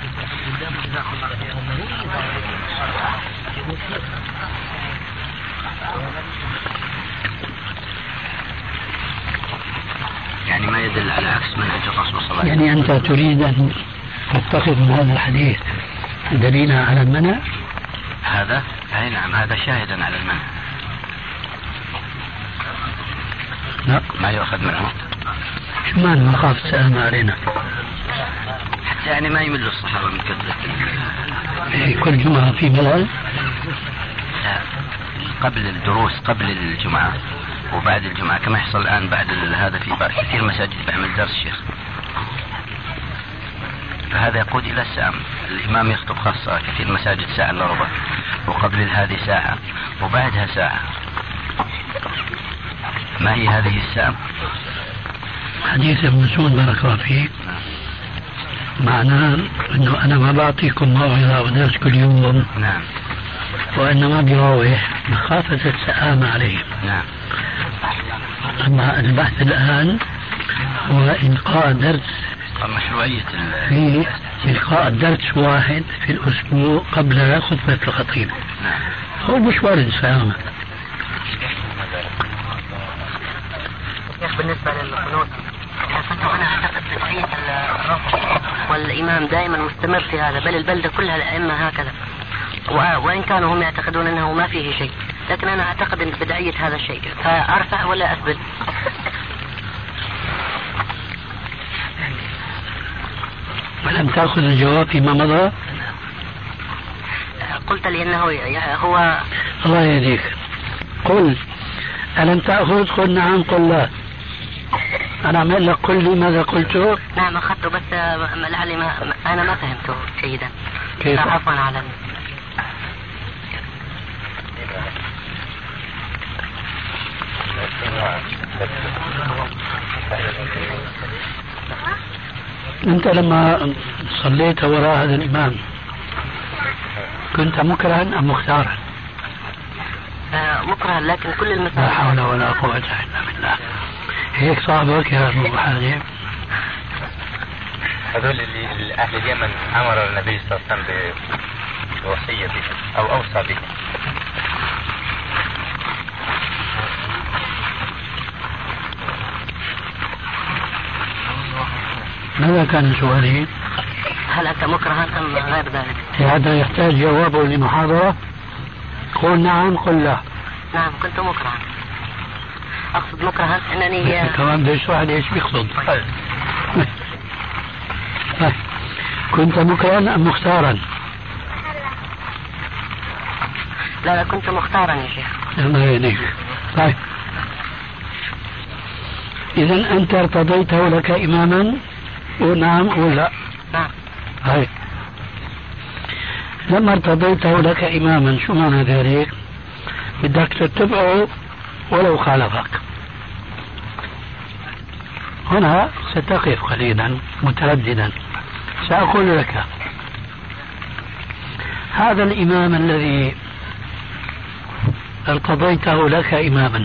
يعني ما يدل على عكس منهج الرسول صلى الله عليه وسلم. يعني أنت تريد أن تتخذ من هذا الحديث دليلا على المنع؟ هذا أي نعم، هذا شاهدا على المنع. لا، ما يؤخذ منه. شو معنى مخافة السآمة علينا؟ حتى يعني ما يمل الصحابة من كثرة كل جمعة في ملل؟ لا، قبل الدروس قبل الجمعة وبعد الجمعة كما يحصل الآن بعد هذا في كثير مساجد بيعمل درس شيخ، فهذا يقود إلى السام. الإمام يخطب خاصة كثير مساجد ساعة إلا ربع، وقبل هذه ساعة وبعدها ساعة. ما هي هذه الساعة؟ حديث ابن مسعود بارك الله فيك معناه أنه أنا ما بعطيكم موعظة ودرس كل يوم. نعم. وإنما بيروح مخافة السآمة عليهم. نعم. أما البحث الآن هو إلقاء درس، مشروعية في إلقاء درس واحد في الأسبوع قبل خطبة الخطيب. نعم. هو مش وارد السآمة. بالنسبة للقنوت أنا أعتقد بدعية الرفض والإمام دائما مستمر في هذا، بل البلدة كلها الأئمة هكذا، وإن كانوا هم يعتقدون أنه ما فيه شيء، لكن أنا أعتقد أن بدعية هذا الشيء، فأرفع ولا أثبت؟ ولم تأخذ الجواب فيما مضى؟ قلت لي أنه هو الله يهديك، قل ألم تأخذ؟ قل نعم قل لا. أنا أعمل لك قل لي ماذا قلته؟ نعم أخذته، بس لعلي أنا ما فهمته جيدا. كيف؟ عفوا على أنت لما صليت وراء هذا الإمام كنت مكرها أم مختارا؟ مكرها، لكن كل لا المسائل حول ولا قوة إلا بالله. هيك صاحبك يا أبو حازم؟ هذول اللي أهل اليمن أمر النبي صلى الله عليه وسلم بوصية بهم أو أوصى بهم. ماذا كان سؤالي؟ هل أنت مكرها أم غير ذلك؟ هذا يحتاج جوابه لمحاضرة. قل نعم قل لا. نعم كنت مكرها. أقصد مكرها أنني كمان بدي يشرح لي ايش بيقصد. كنت مكرها أم مختارا؟ لا كنت مختارا يا شيخ. الله يهديك. طيب إذا أنت ارتضيته لك إماما؟ ونعم ولا؟ نعم. طيب لما ارتضيته لك إماما شو معنى ذلك؟ بدك تتبعه ولو خالفك. هنا ستقف قليلا مترددا. سأقول لك هذا الإمام الذي ارتضيته لك إماما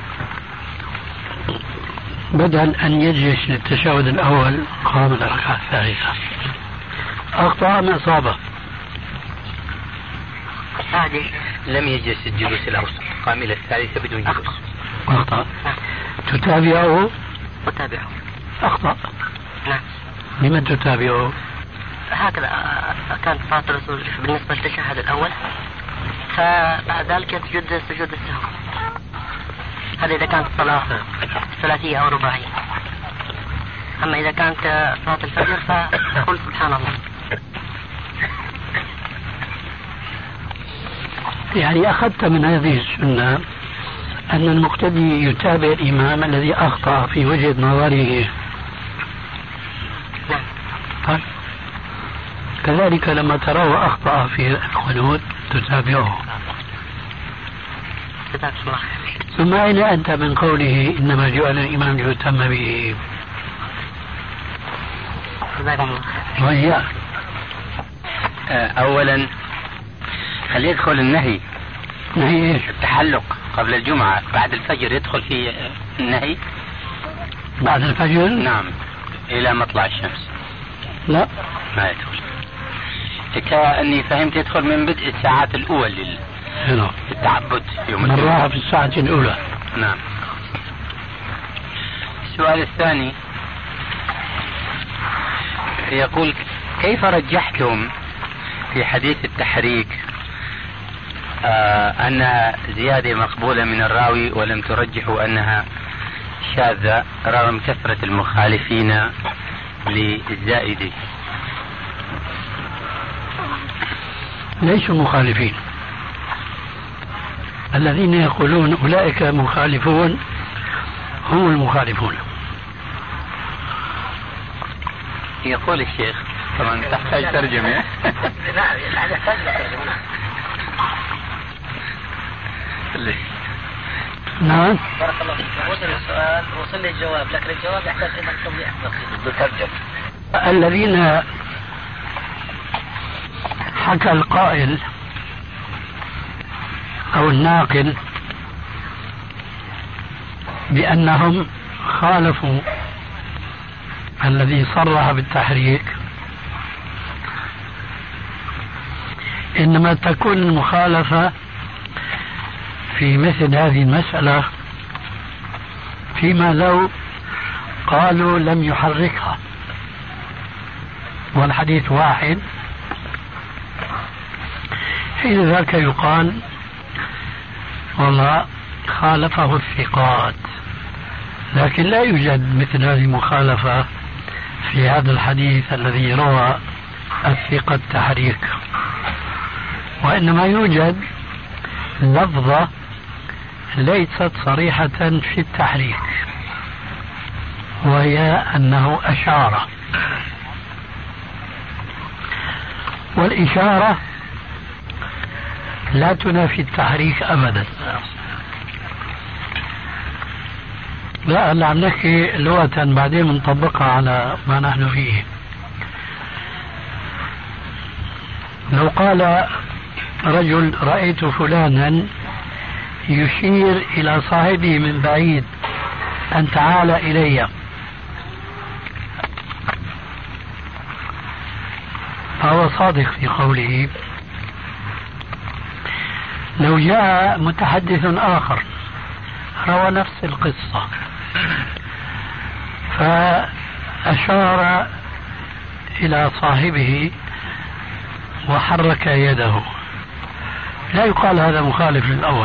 بدل أن يجلس للتشهد الأول قام الركعة الثالثة، أخطأ أم أصابه؟ لم يجلس الجلوس الأوسط، قام إلى الثالثة بدون جلوس. أخطأ. تتابعه؟ أتابعه. أخطأ. نعم. لمن تتابعه؟ هكذا كانت صلاة الرسول بالنسبة للتشهد الأول، فبعد ذلك يسجد سجود السهو. هذا إذا كانت الصلاة ثلاثية أو رباعية. أما إذا كانت صلاة الفجر فقل سبحان الله. يعني أخذت من هذه السنة أن المقتدي يتابع الإمام الذي أخطأ في وجهة نظره. طيب. كذلك لما تراه أخطأ في القنوت تتابعه. ثم أين أنت من قوله إنما جعل الإمام ليتم به؟ وإياك. أولا هل يدخل النهي؟ نهي إيش؟ التحلق قبل الجمعة بعد الفجر يدخل في النهي؟ بعد الفجر؟ نعم إلى مطلع الشمس. لا ما يدخل. كأني فهمت يدخل من بدء الساعات الأولى للتعبد يوم مرة في الساعة الأولى. نعم. السؤال الثاني يقول كيف رجحتم في حديث التحريك أنها زيادة مقبولة من الراوي ولم ترجحوا أنها شاذة رغم كثرة المخالفين للزائدة؟ ليسوا مخالفين، الذين يقولون أولئك مخالفون هم المخالفون. يقول الشيخ طبعا تحتاج ترجمة. نعم. بارك الله فيك. وصل السؤال وصل لي الجواب، لكن الجواب يحتاج إلى توضيح بسيط. الذين حكى القائل أو الناقل بأنهم خالفوا الذي صرح بالتحريك، إنما تكون المخالفة في مثل هذه المسألة فيما لو قالوا لم يحركها والحديث واحد، حين ذاك يقال والله خالفه الثقات، لكن لا يوجد مثل هذه المخالفة في هذا الحديث الذي روى الثقة التحريك، وإنما يوجد لفظة ليست صريحة في التحريك وهي أنه أشار، والإشارة لا تنافي التحريك أبدا. لا اللي عم نحكي لغة بعدين بنطبقها على ما نحن فيه. لو قال رجل رأيت فلانا يشير إلى صاحبه من بعيد أن تعال إلي، فهو صادق في قوله. لو جاء متحدث آخر روى نفس القصة فأشار إلى صاحبه وحرك يده، لا يقال هذا مخالف للأول.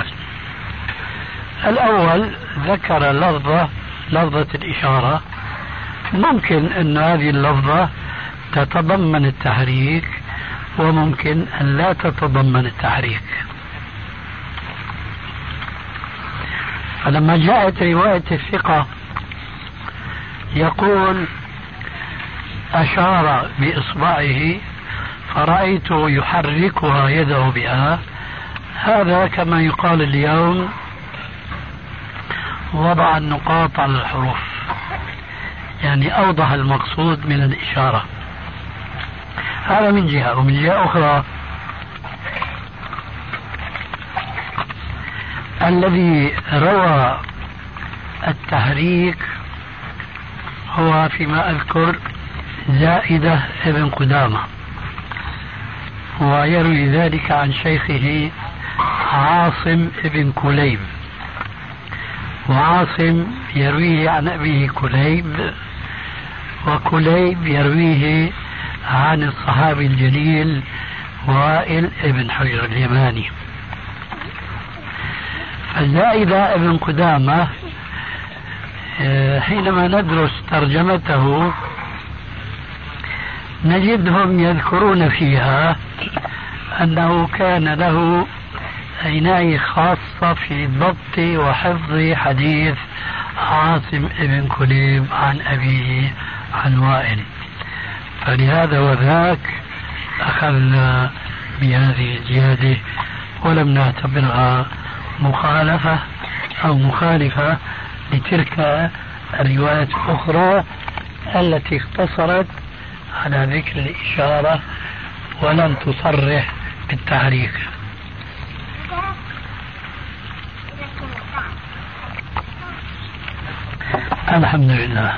الأول ذكر لفظة الإشارة، ممكن أن هذه اللفظة تتضمن التحريك وممكن أن لا تتضمن التحريك. فلما جاءت رواية الثقة يقول أشار بإصبعه فرأيته يحركها يده بها، هذا كما يقال اليوم وضع النقاط على الحروف، يعني أوضح المقصود من الإشارة. هذا من جهة. ومن جهة أخرى الذي روى التحريك هو فيما أذكر زائدة ابن قدامة، ويروي ذلك عن شيخه عاصم ابن كليب، وعاصم يرويه عن أبيه كليب، وكليب يرويه عن الصحابي الجليل وائل ابن حجر اليماني. فزائدة ابن قدامة حينما ندرس ترجمته نجدهم يذكرون فيها أنه كان له عناية خاصة في ضبط وحفظ حديث عاصم بن كليب عن أبيه عن وائل، فلهذا وذاك أخذنا بهذه الزيادة ولم نعتبرها مخالفة أو مخالفة لتلك الروايات الأخرى التي اقتصرت على ذكر الإشارة ولم تصرح بالتحريك. الحمد لله.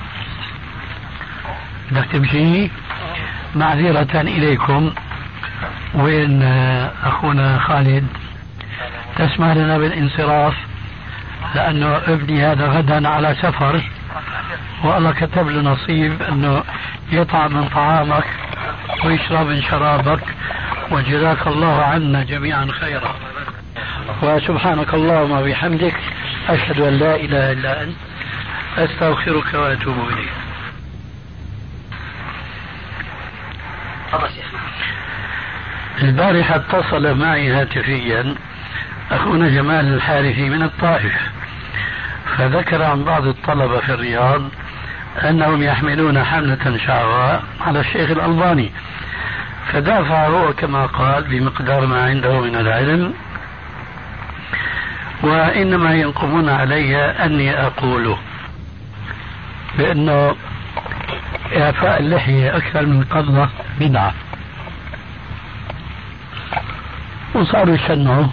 بدك تمشي؟ معذرة إليكم. وين أخونا خالد؟ تسمح لنا بالانصراف لأنه ابني هذا غدا على سفر والله كتب له نصيب أنه يطعم من طعامك ويشرب من شرابك، وجزاك الله عنا جميعا خيرا. وسبحانك اللهم وبحمدك أشهد أن لا إله إلا أنت أستغفرك وأتوب إليك. البارحة اتصل معي هاتفيا أخونا جمال الحارثي من الطائف، فذكر عن بعض الطلبة في الرياض أنهم يحملون حملة شعراء على الشيخ الألباني، فدافع هو كما قال بمقدار ما عنده من العلم، وإنما ينقمون علي أني أقوله بأنه إعفاء اللحية أكثر من قبضة بدعة، وصاروا يشنعوا.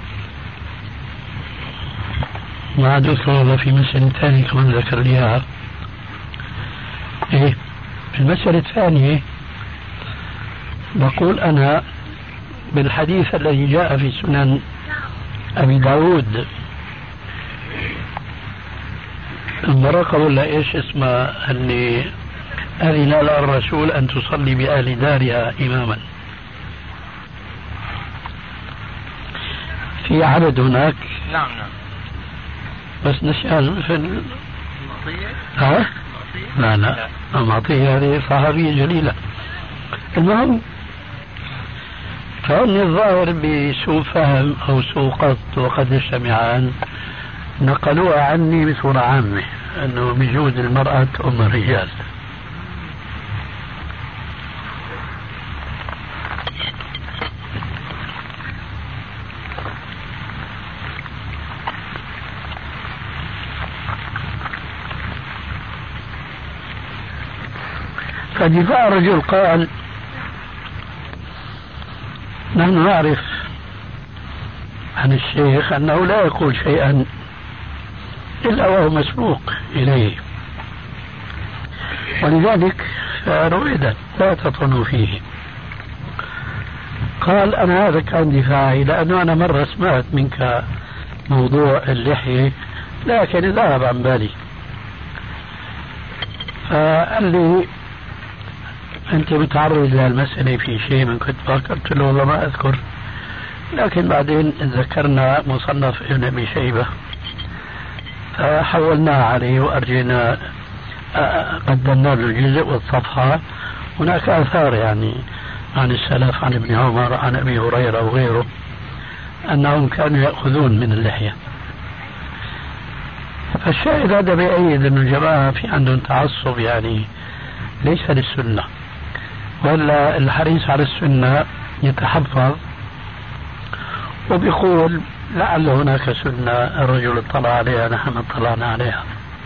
ما عاد أذكر في مسألة ثانية كمان ذكر لي إياها. إيه المسألة الثانية بقول أنا بالحديث الذي جاء في سنن أبي داود المرقب ولا إيش اسمه اللي أذن لها الرسول أن تصلي بأهل دارها إماما، في عدد هناك. نعم بس نسأل في ها؟ لا معطية هذه صحابية جليلة. المهم فإن الظاهر بسوء فهم أو سوء قصد وقد يجتمعان نقلوها عني بصورة عامة أنه بجوز المرأة أم الرجال. فدفاع رجل قال نحن نعرف عن الشيخ أنه لا يقول شيئا إلا وهو مسبوق إليه، ولذلك فرويدا لا تطنوا فيه. قال أنا هذا كان دفاعي لأنه أنا مرة سمعت منك موضوع اللحية لكن لا أبع عن بالي، فقال لي أنت متعرض للمسألة في شيء من كنت فكرت له والله ما أذكر، لكن بعدين ذكرنا مصنف ابن أبي شيبة فحولناه عليه وأرجينا قدمنا له الجزء والصفحة. هناك آثار يعني عن السلف عن ابن عمر عن أبي هريرة وغيره أنهم كانوا يأخذون من اللحية. فالشاهد هذا بيأيد أن الجماعة في عندهم تعصب يعني ليس للسنة، ولا الحريص على السنة يتحفظ وبيقول لعل هناك سنة الرجل اطلع عليها نحن اطلعنا عليها.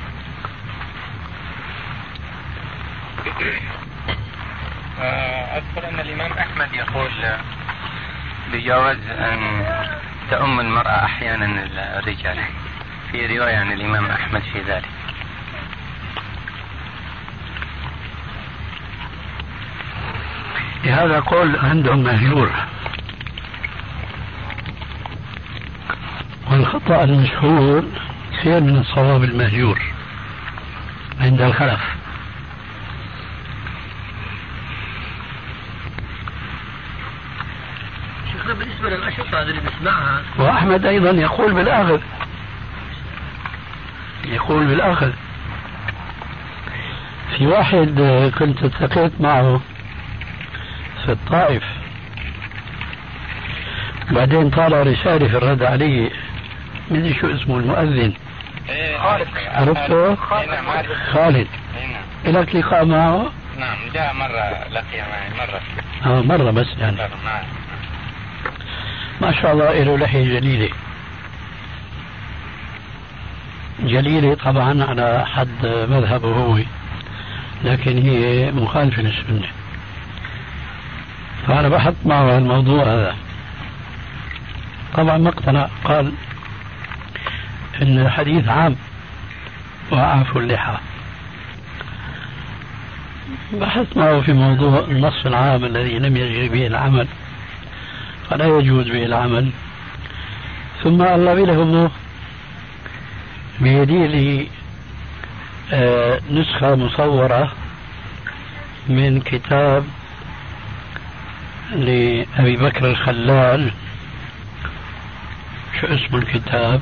أذكر أن الإمام أحمد يقول بجواز أن تؤم المرأة أحيانا الرجال، في رواية عن الإمام أحمد في ذلك. هذا قول عندهم مهجور، والخطأ المشهور خير من الصواب المهجور عند الخلف. شيخنا بالنسبة للأشرطة اللي بنسمعها وأحمد أيضا يقول بالأخذ، يقول بالأخذ. في واحد كنت التقيت معه في الطائف بعدين طالع رسالة في الرد علي من شو اسمه المؤذن خالد. عرفته؟ خالد. لك لقاء معه؟ نعم جاء مرة لقي معي مرة بس يعني. ما شاء الله له لحية جليلة طبعا على حد مذهبه هو، لكن هي مخالفة للسنة. فأنا بحث معه الموضوع هذا، طبعا ما اقتنع، قال إن الحديث عام وأعفوا اللحى. بحث معه في موضوع النص العام الذي لم يجري به العمل فلا يجوز به العمل، ثم ألغي له بيدي لي نسخة مصورة من كتاب لأبي بكر الخلال. شو اسم الكتاب؟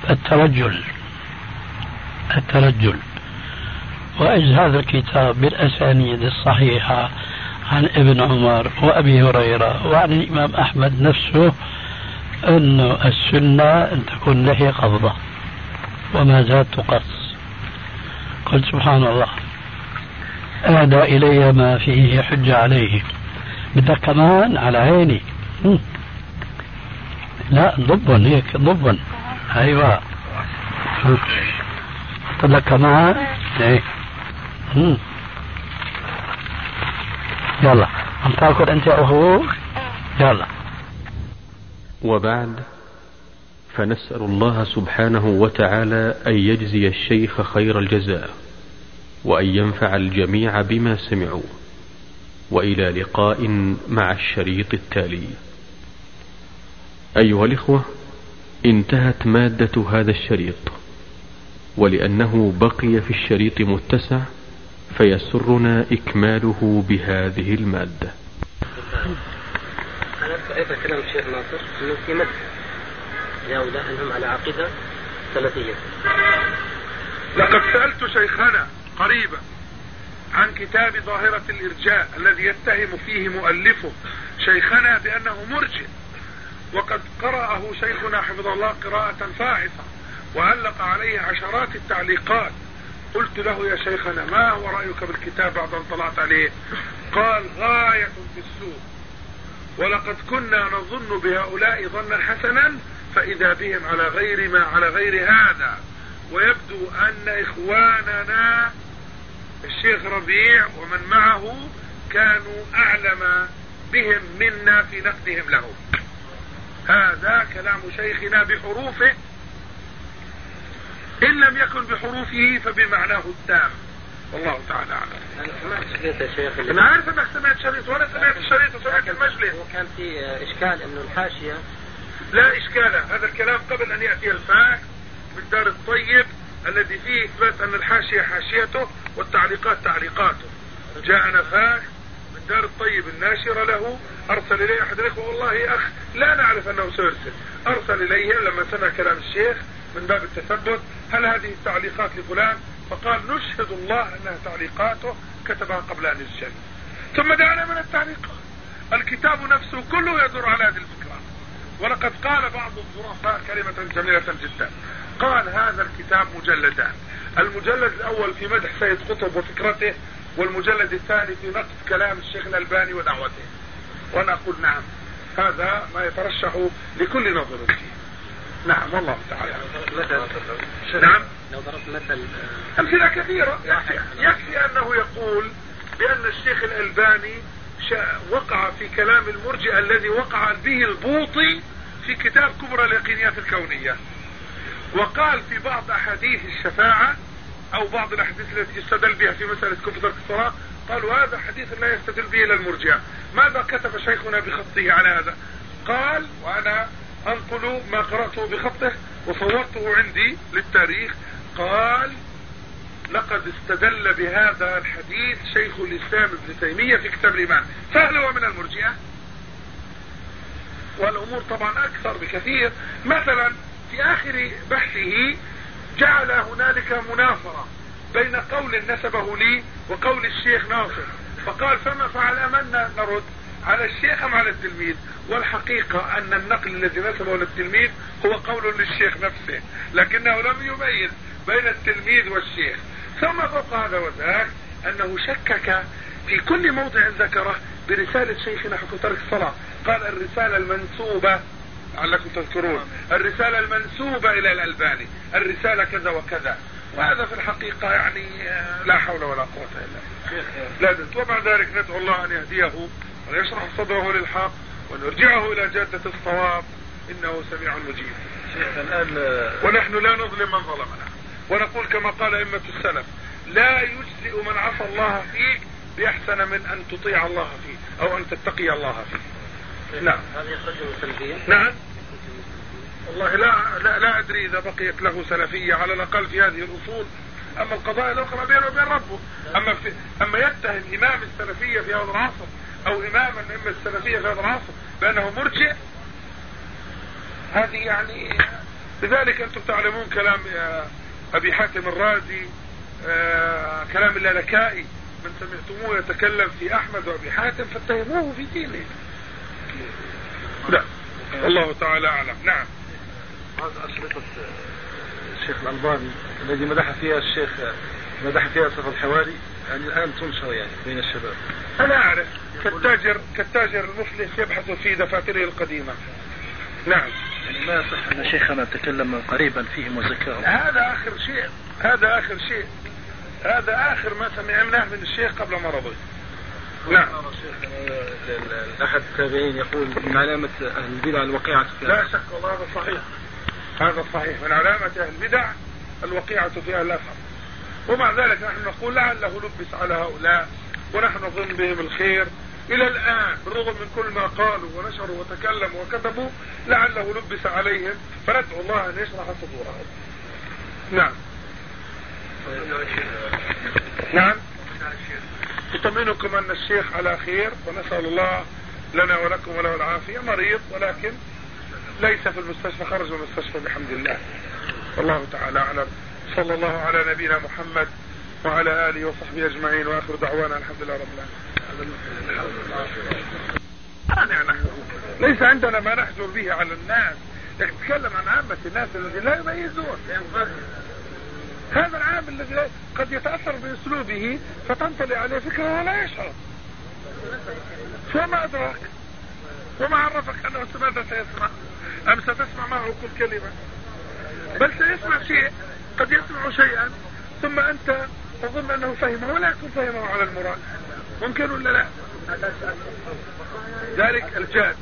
الترجل. وإذ هذا الكتاب بالأسانيد الصحيحة عن ابن عمر وأبي هريرة وعن الإمام أحمد نفسه أن السنة أن تكون لحية قبضة وما زاد تقص. قلت سبحان الله، أهدى إلي ما فيه حجة عليه. بدك كمان؟ على عيني. لا ضبن هيك ضبن. أيوة قلت لك كمان هيك. يلا عم تاكل أنت يا أخوك؟ يلا. وبعد، فنسأل الله سبحانه وتعالى أن يجزي الشيخ خير الجزاء وأن ينفع الجميع بما سمعوا، وإلى لقاء مع الشريط التالي. أيها الإخوة، انتهت مادة هذا الشريط، ولأنه بقي في الشريط متسع فيسرنا إكماله بهذه المادة. أنا رأيت كلام الشيخ ناصر أنه في مدح لهؤلاء أنهم على عقيدة سلفية. لقد سألت شيخنا قريبا عن كتاب ظاهرة الإرجاء الذي يتهم فيه مؤلفه شيخنا بأنه مرجئ، وقد قرأه شيخنا حفظه الله قراءة فاحصة وعلق عليه عشرات التعليقات. قلت له يا شيخنا ما هو رأيك بالكتاب بعد أن طلعت عليه؟ قال غاية في السوء، ولقد كنا نظن بهؤلاء ظنا حسنا فإذا بهم على غير هذا. ويبدو أن إخواننا الشيخ ربيع ومن معه كانوا أعلم بهم منا في نقدهم له. هذا كلام شيخنا بحروفه، إن لم يكن بحروفه فبمعناه التام، والله تعالى أعلم. أنا سمعت شريط يا شيخ. أنا عارف أنك سمعت شريط، وأنا سمعت الشريط وسمعت المجلس. وكان في إشكال إنه الحاشية. لا إشكال، هذا الكلام قبل أن يأتي الفاكس من دار الطيب الذي فيه إثبات أن الحاشية حاشيته والتعليقات تعليقاته. جاءنا فاكس من دار الطيب الناشرة له، أرسل إليه أحد الإخوة، والله أخ لا نعرف أنه سيرسل، أرسل إليه لما سمع كلام الشيخ من باب التثبت، هل هذه التعليقات لفلان؟ فقال نشهد الله أنها تعليقاته كتبها قبل أن يسجل. ثم دعنا من التعليقات، الكتاب نفسه كله يدور على هذه الفكرة. ولقد قال بعض الظرفاء كلمة جميلة جدا، قال هذا الكتاب مجلدان، المجلد الأول في مدح سيد قطب وفكرته، والمجلد الثاني في نقد كلام الشيخ الألباني ودعوته. وأنا أقول نعم، هذا ما يترشح لكل نظر فيه. نعم والله تعالى. نعم لو ضربت مثل أمثلة كثيرة. يكفي أنه يقول بأن الشيخ الألباني وقع في كلام المرجئة الذي وقع به البوطي في كتاب كبرى اليقينيات الكونية، وقال في بعض أحاديث الشفاعة أو بعض الأحاديث التي يستدل بها في مسألة كفر الصلاة، قالوا هذا حديث لا يستدل به إلى المرجئة. ماذا كتب شيخنا بخطه على هذا؟ قال، وأنا أنقل ما قرأته بخطه وصورته عندي للتاريخ، قال لقد استدل بهذا الحديث شيخ الإسلام ابن تيمية في كتاب الإيمان، فهل هو من المرجئة؟ والأمور طبعا أكثر بكثير. مثلا في آخر بحثه جعل هنالك منافرة بين قول نسبه لي وقول الشيخ ناصر، فقال فما فعل أمنا نرد؟ على الشيخ أم على التلميذ؟ والحقيقة أن النقل الذي نسبه للتلميذ هو قول للشيخ نفسه، لكنه لم يميز بين التلميذ والشيخ. ثم فوق هذا وذاك أنه شكك في كل موضع ذكره برسالة شيخنا حكم ترك الصلاة، قال الرسالة المنسوبة، لعلكم تذكرون، الرسالة المنسوبة إلى الألباني، الرسالة كذا وكذا، وهذا في الحقيقة يعني لا حول ولا قوة إلا بالله. وبعد ذلك ندعو الله أن يهديه ويشرح صدره للحق ونرجعه إلى جادة الصواب، إنه سميع مجيب. ونحن لا نظلم من ظلمنا، ونقول كما قال أئمة السلف: لا يجزئ من عصى الله فيك بأحسن من أن تطيع الله فيه أو أن تتقي الله فيه. نعم. هذا يخرجه سلفيا؟ نعم. والله لا أدري إذا بقيت له سلفية على الأقل في هذه الأصول. أما القضايا الأخرى بينه وبين ربه. أما يتهم إمام السلفية في هذا العصر أو إماما من السلفية في هذا العصر بأنه مرجئ، هذه يعني. لذلك أنتم تعلمون كلام أبي حاتم الرازي، كلام اللالكائي، من سمعتموه يتكلم في أحمد وأبي حاتم فاتهموه في دينه. لا، الله تعالى أعلم. نعم. هذا أشرطة الشيخ الألباني الذي مدح فيها الشيخ، مدح فيها صف الحواري، يعني الآن تنشر يعني بين الشباب. أنا أعرف كالتاجر المفلس يبحث في دفاتره القديمة. نعم. يعني ما يصح أن شيخنا تكلم قريبا فيهم وذكرهم. هذا آخر ما سمعناه من الشيخ قبل مرضه. نعم. أحد التابعين يقول من علامة أهل البدع الوقيعة في لا شك والله هذا صحيح. هذا صحيح، من علامة أهل البدع الوقيعة في أهل الأثر. ومع ذلك نحن نقول لعله لبس على هؤلاء ونحن نظن بهم الخير إلى الآن، بالرغم من كل ما قالوا ونشروا وتكلموا وكتبوا، لعله لبس عليهم، فندعو الله أن يشرح صدورهم. نعم. نعم. أطمئنكم أن الشيخ على خير، ونسأل الله لنا ولكم وله العافية. مريض ولكن ليس في المستشفى، خرج من المستشفى بحمد الله. والله تعالى أعلم. صلى الله على نبينا محمد وعلى آله وصحبه أجمعين، وآخر دعوانا الحمد لله رب العالمين. ليس عندنا ما نحجر به على الناس، لكن نتكلم عن عامة الناس الذين لا يميزون. هذا العام الذي قد يتأثر بأسلوبه فتنطلع عليه فكرة ولا يشعر. وما أدراك وما عرفك أنه ماذا سيسمع؟ أم ستسمع معه كل كلمة؟ بل سيسمع شيء، قد يسمع شيئا ثم أنت تظن أنه فهمه ولا يكون فهمه على المراد. ممكن ولا لا؟ ذلك الجادة.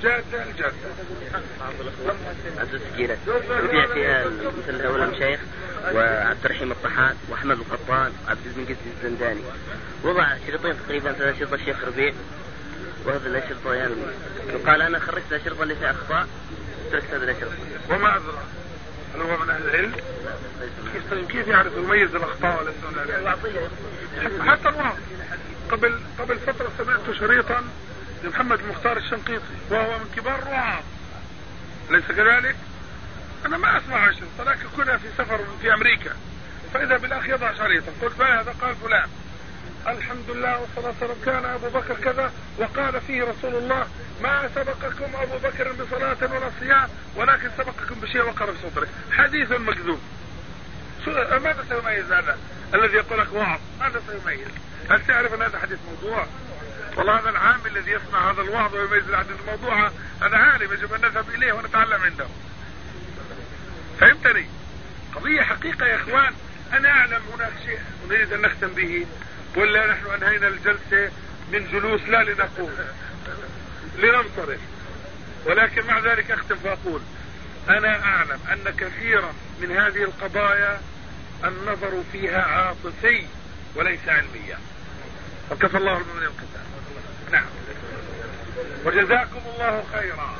عبد السجيرة ربيع فيها مثل هؤلاء المشايخ وعبد الرحيم الطحان وأحمد القطان وعبد المنقذ الزنداني. وضع شريطين تقريبا، 3 شرطة الشيخ ربيع وهذا الأشرطة يعني يقال أنا خرجت الأشرطة اللي فيها أخطاء تركت هذا الأشرطة. وما أدرى هل هو من أهل العلم؟ كيف يعرف يميز الأخطاء ولا حتى الوعظ. قبل فترة سمعت شريطا لمحمد المختار الشنقيطي وهو من كبار الوعظ، ليس كذلك؟ أنا ما أسمع شريطا، لكن كنا في سفر في أمريكا فإذا بالأخ يضع شريطا، قلت هذا قال فلان الحمد لله والصلاة والسلام كان أبو بكر كذا وقال فيه رسول الله ما سبقكم أبو بكر بصلاة ولا صيام ولكن سبقكم بشيء وقر في صدره. حديث مكذوب. ماذا سيميز هذا الذي يقول لك وعظ؟ ماذا سيميز؟ هل تعرف أن هذا حديث موضوع؟ والله هذا العام الذي يسمع هذا الوعظ ويميز الحديث الموضوع هذا عالم يجب أن نذهب إليه ونتعلم عنده. فهمتني؟ قضية حقيقة يا إخوان. أنا أعلم هناك شيء نريد أن نختم به، ولا نحن أنهينا الجلسة من جلوس لا لنقوم لننصرف، ولكن مع ذلك أختم فأقول أنا أعلم أن كثيرا من هذه القضايا النظر فيها عاطفي وليس علميا، وكفى الله من القتال. نعم. وجزاكم الله خيرا.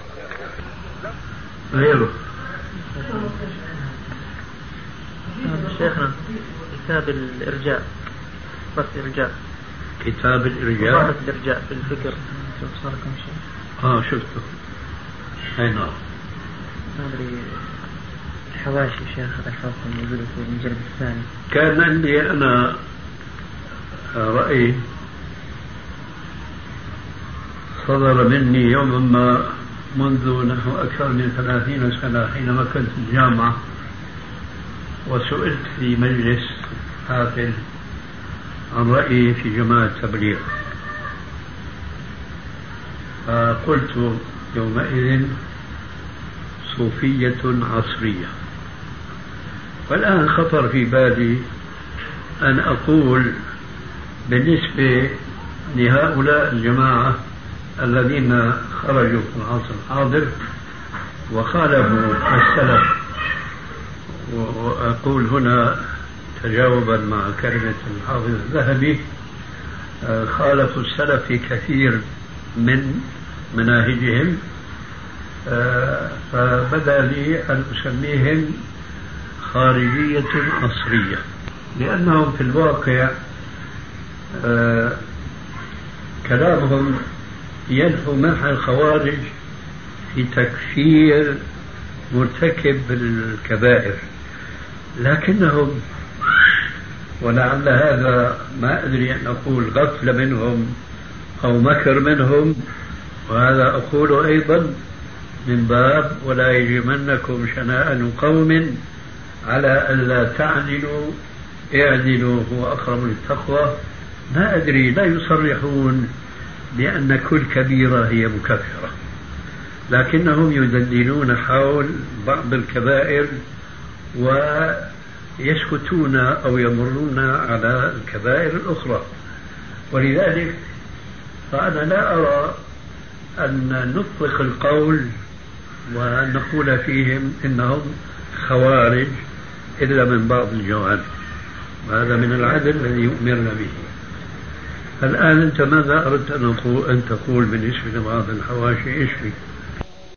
شيخنا كتاب الإرجاء، بس إرجاء، كتاب الإرجاء، بس الإرجاء في الفكر صاركم شيء. شفته. أي نعم. ما أدري الحواشي شيخ الحافظ موجودة في المجلد الثاني. كان عندي أنا رأي صدر مني يوما ما منذ نحو أكثر من 30 سنة حينما كنت في الجامعة، وسئلت في مجلس حافل عن رأيي في جماعة التبليغ، فقلت يومئذ صوفية عصرية. والآن خطر في بالي أن أقول بالنسبة لهؤلاء الجماعة الذين خرجوا في العصر الحاضر وخالفوا السلف، وأقول هنا تجاوبا مع كلمة الحافظ الذهبي، خالفوا السلف في كثير من مناهجهم، فبدا لي أن أسميهم خارجية عصرية، لأنهم في الواقع كلامهم ينفو منح الخوارج في تكفير مرتكب الكبائر، لكنهم، ولعل هذا ما أدري أن أقول غفلة منهم أو مكر منهم، وهذا أقول أيضا من باب ولا يجرمنكم شنآن قوم على ألا تعدلوا اعدلوا هو أقرب للتقوى. ما أدري، لا يصرحون بأن كل كبيرة هي مكفرة، لكنهم يدندنون حول بعض الكبائر ويسكتون أو يمرون على الكبائر الأخرى. ولذلك فأنا لا أرى أن نطلق القول ونقول فيهم إنهم خوارج إلا من بعض الجوانب، وهذا من العدل الذي يؤمرنا به. الآن أنت ماذا أردت أن تقول بالنسبة لبعض الحواشي؟ إيش فيه؟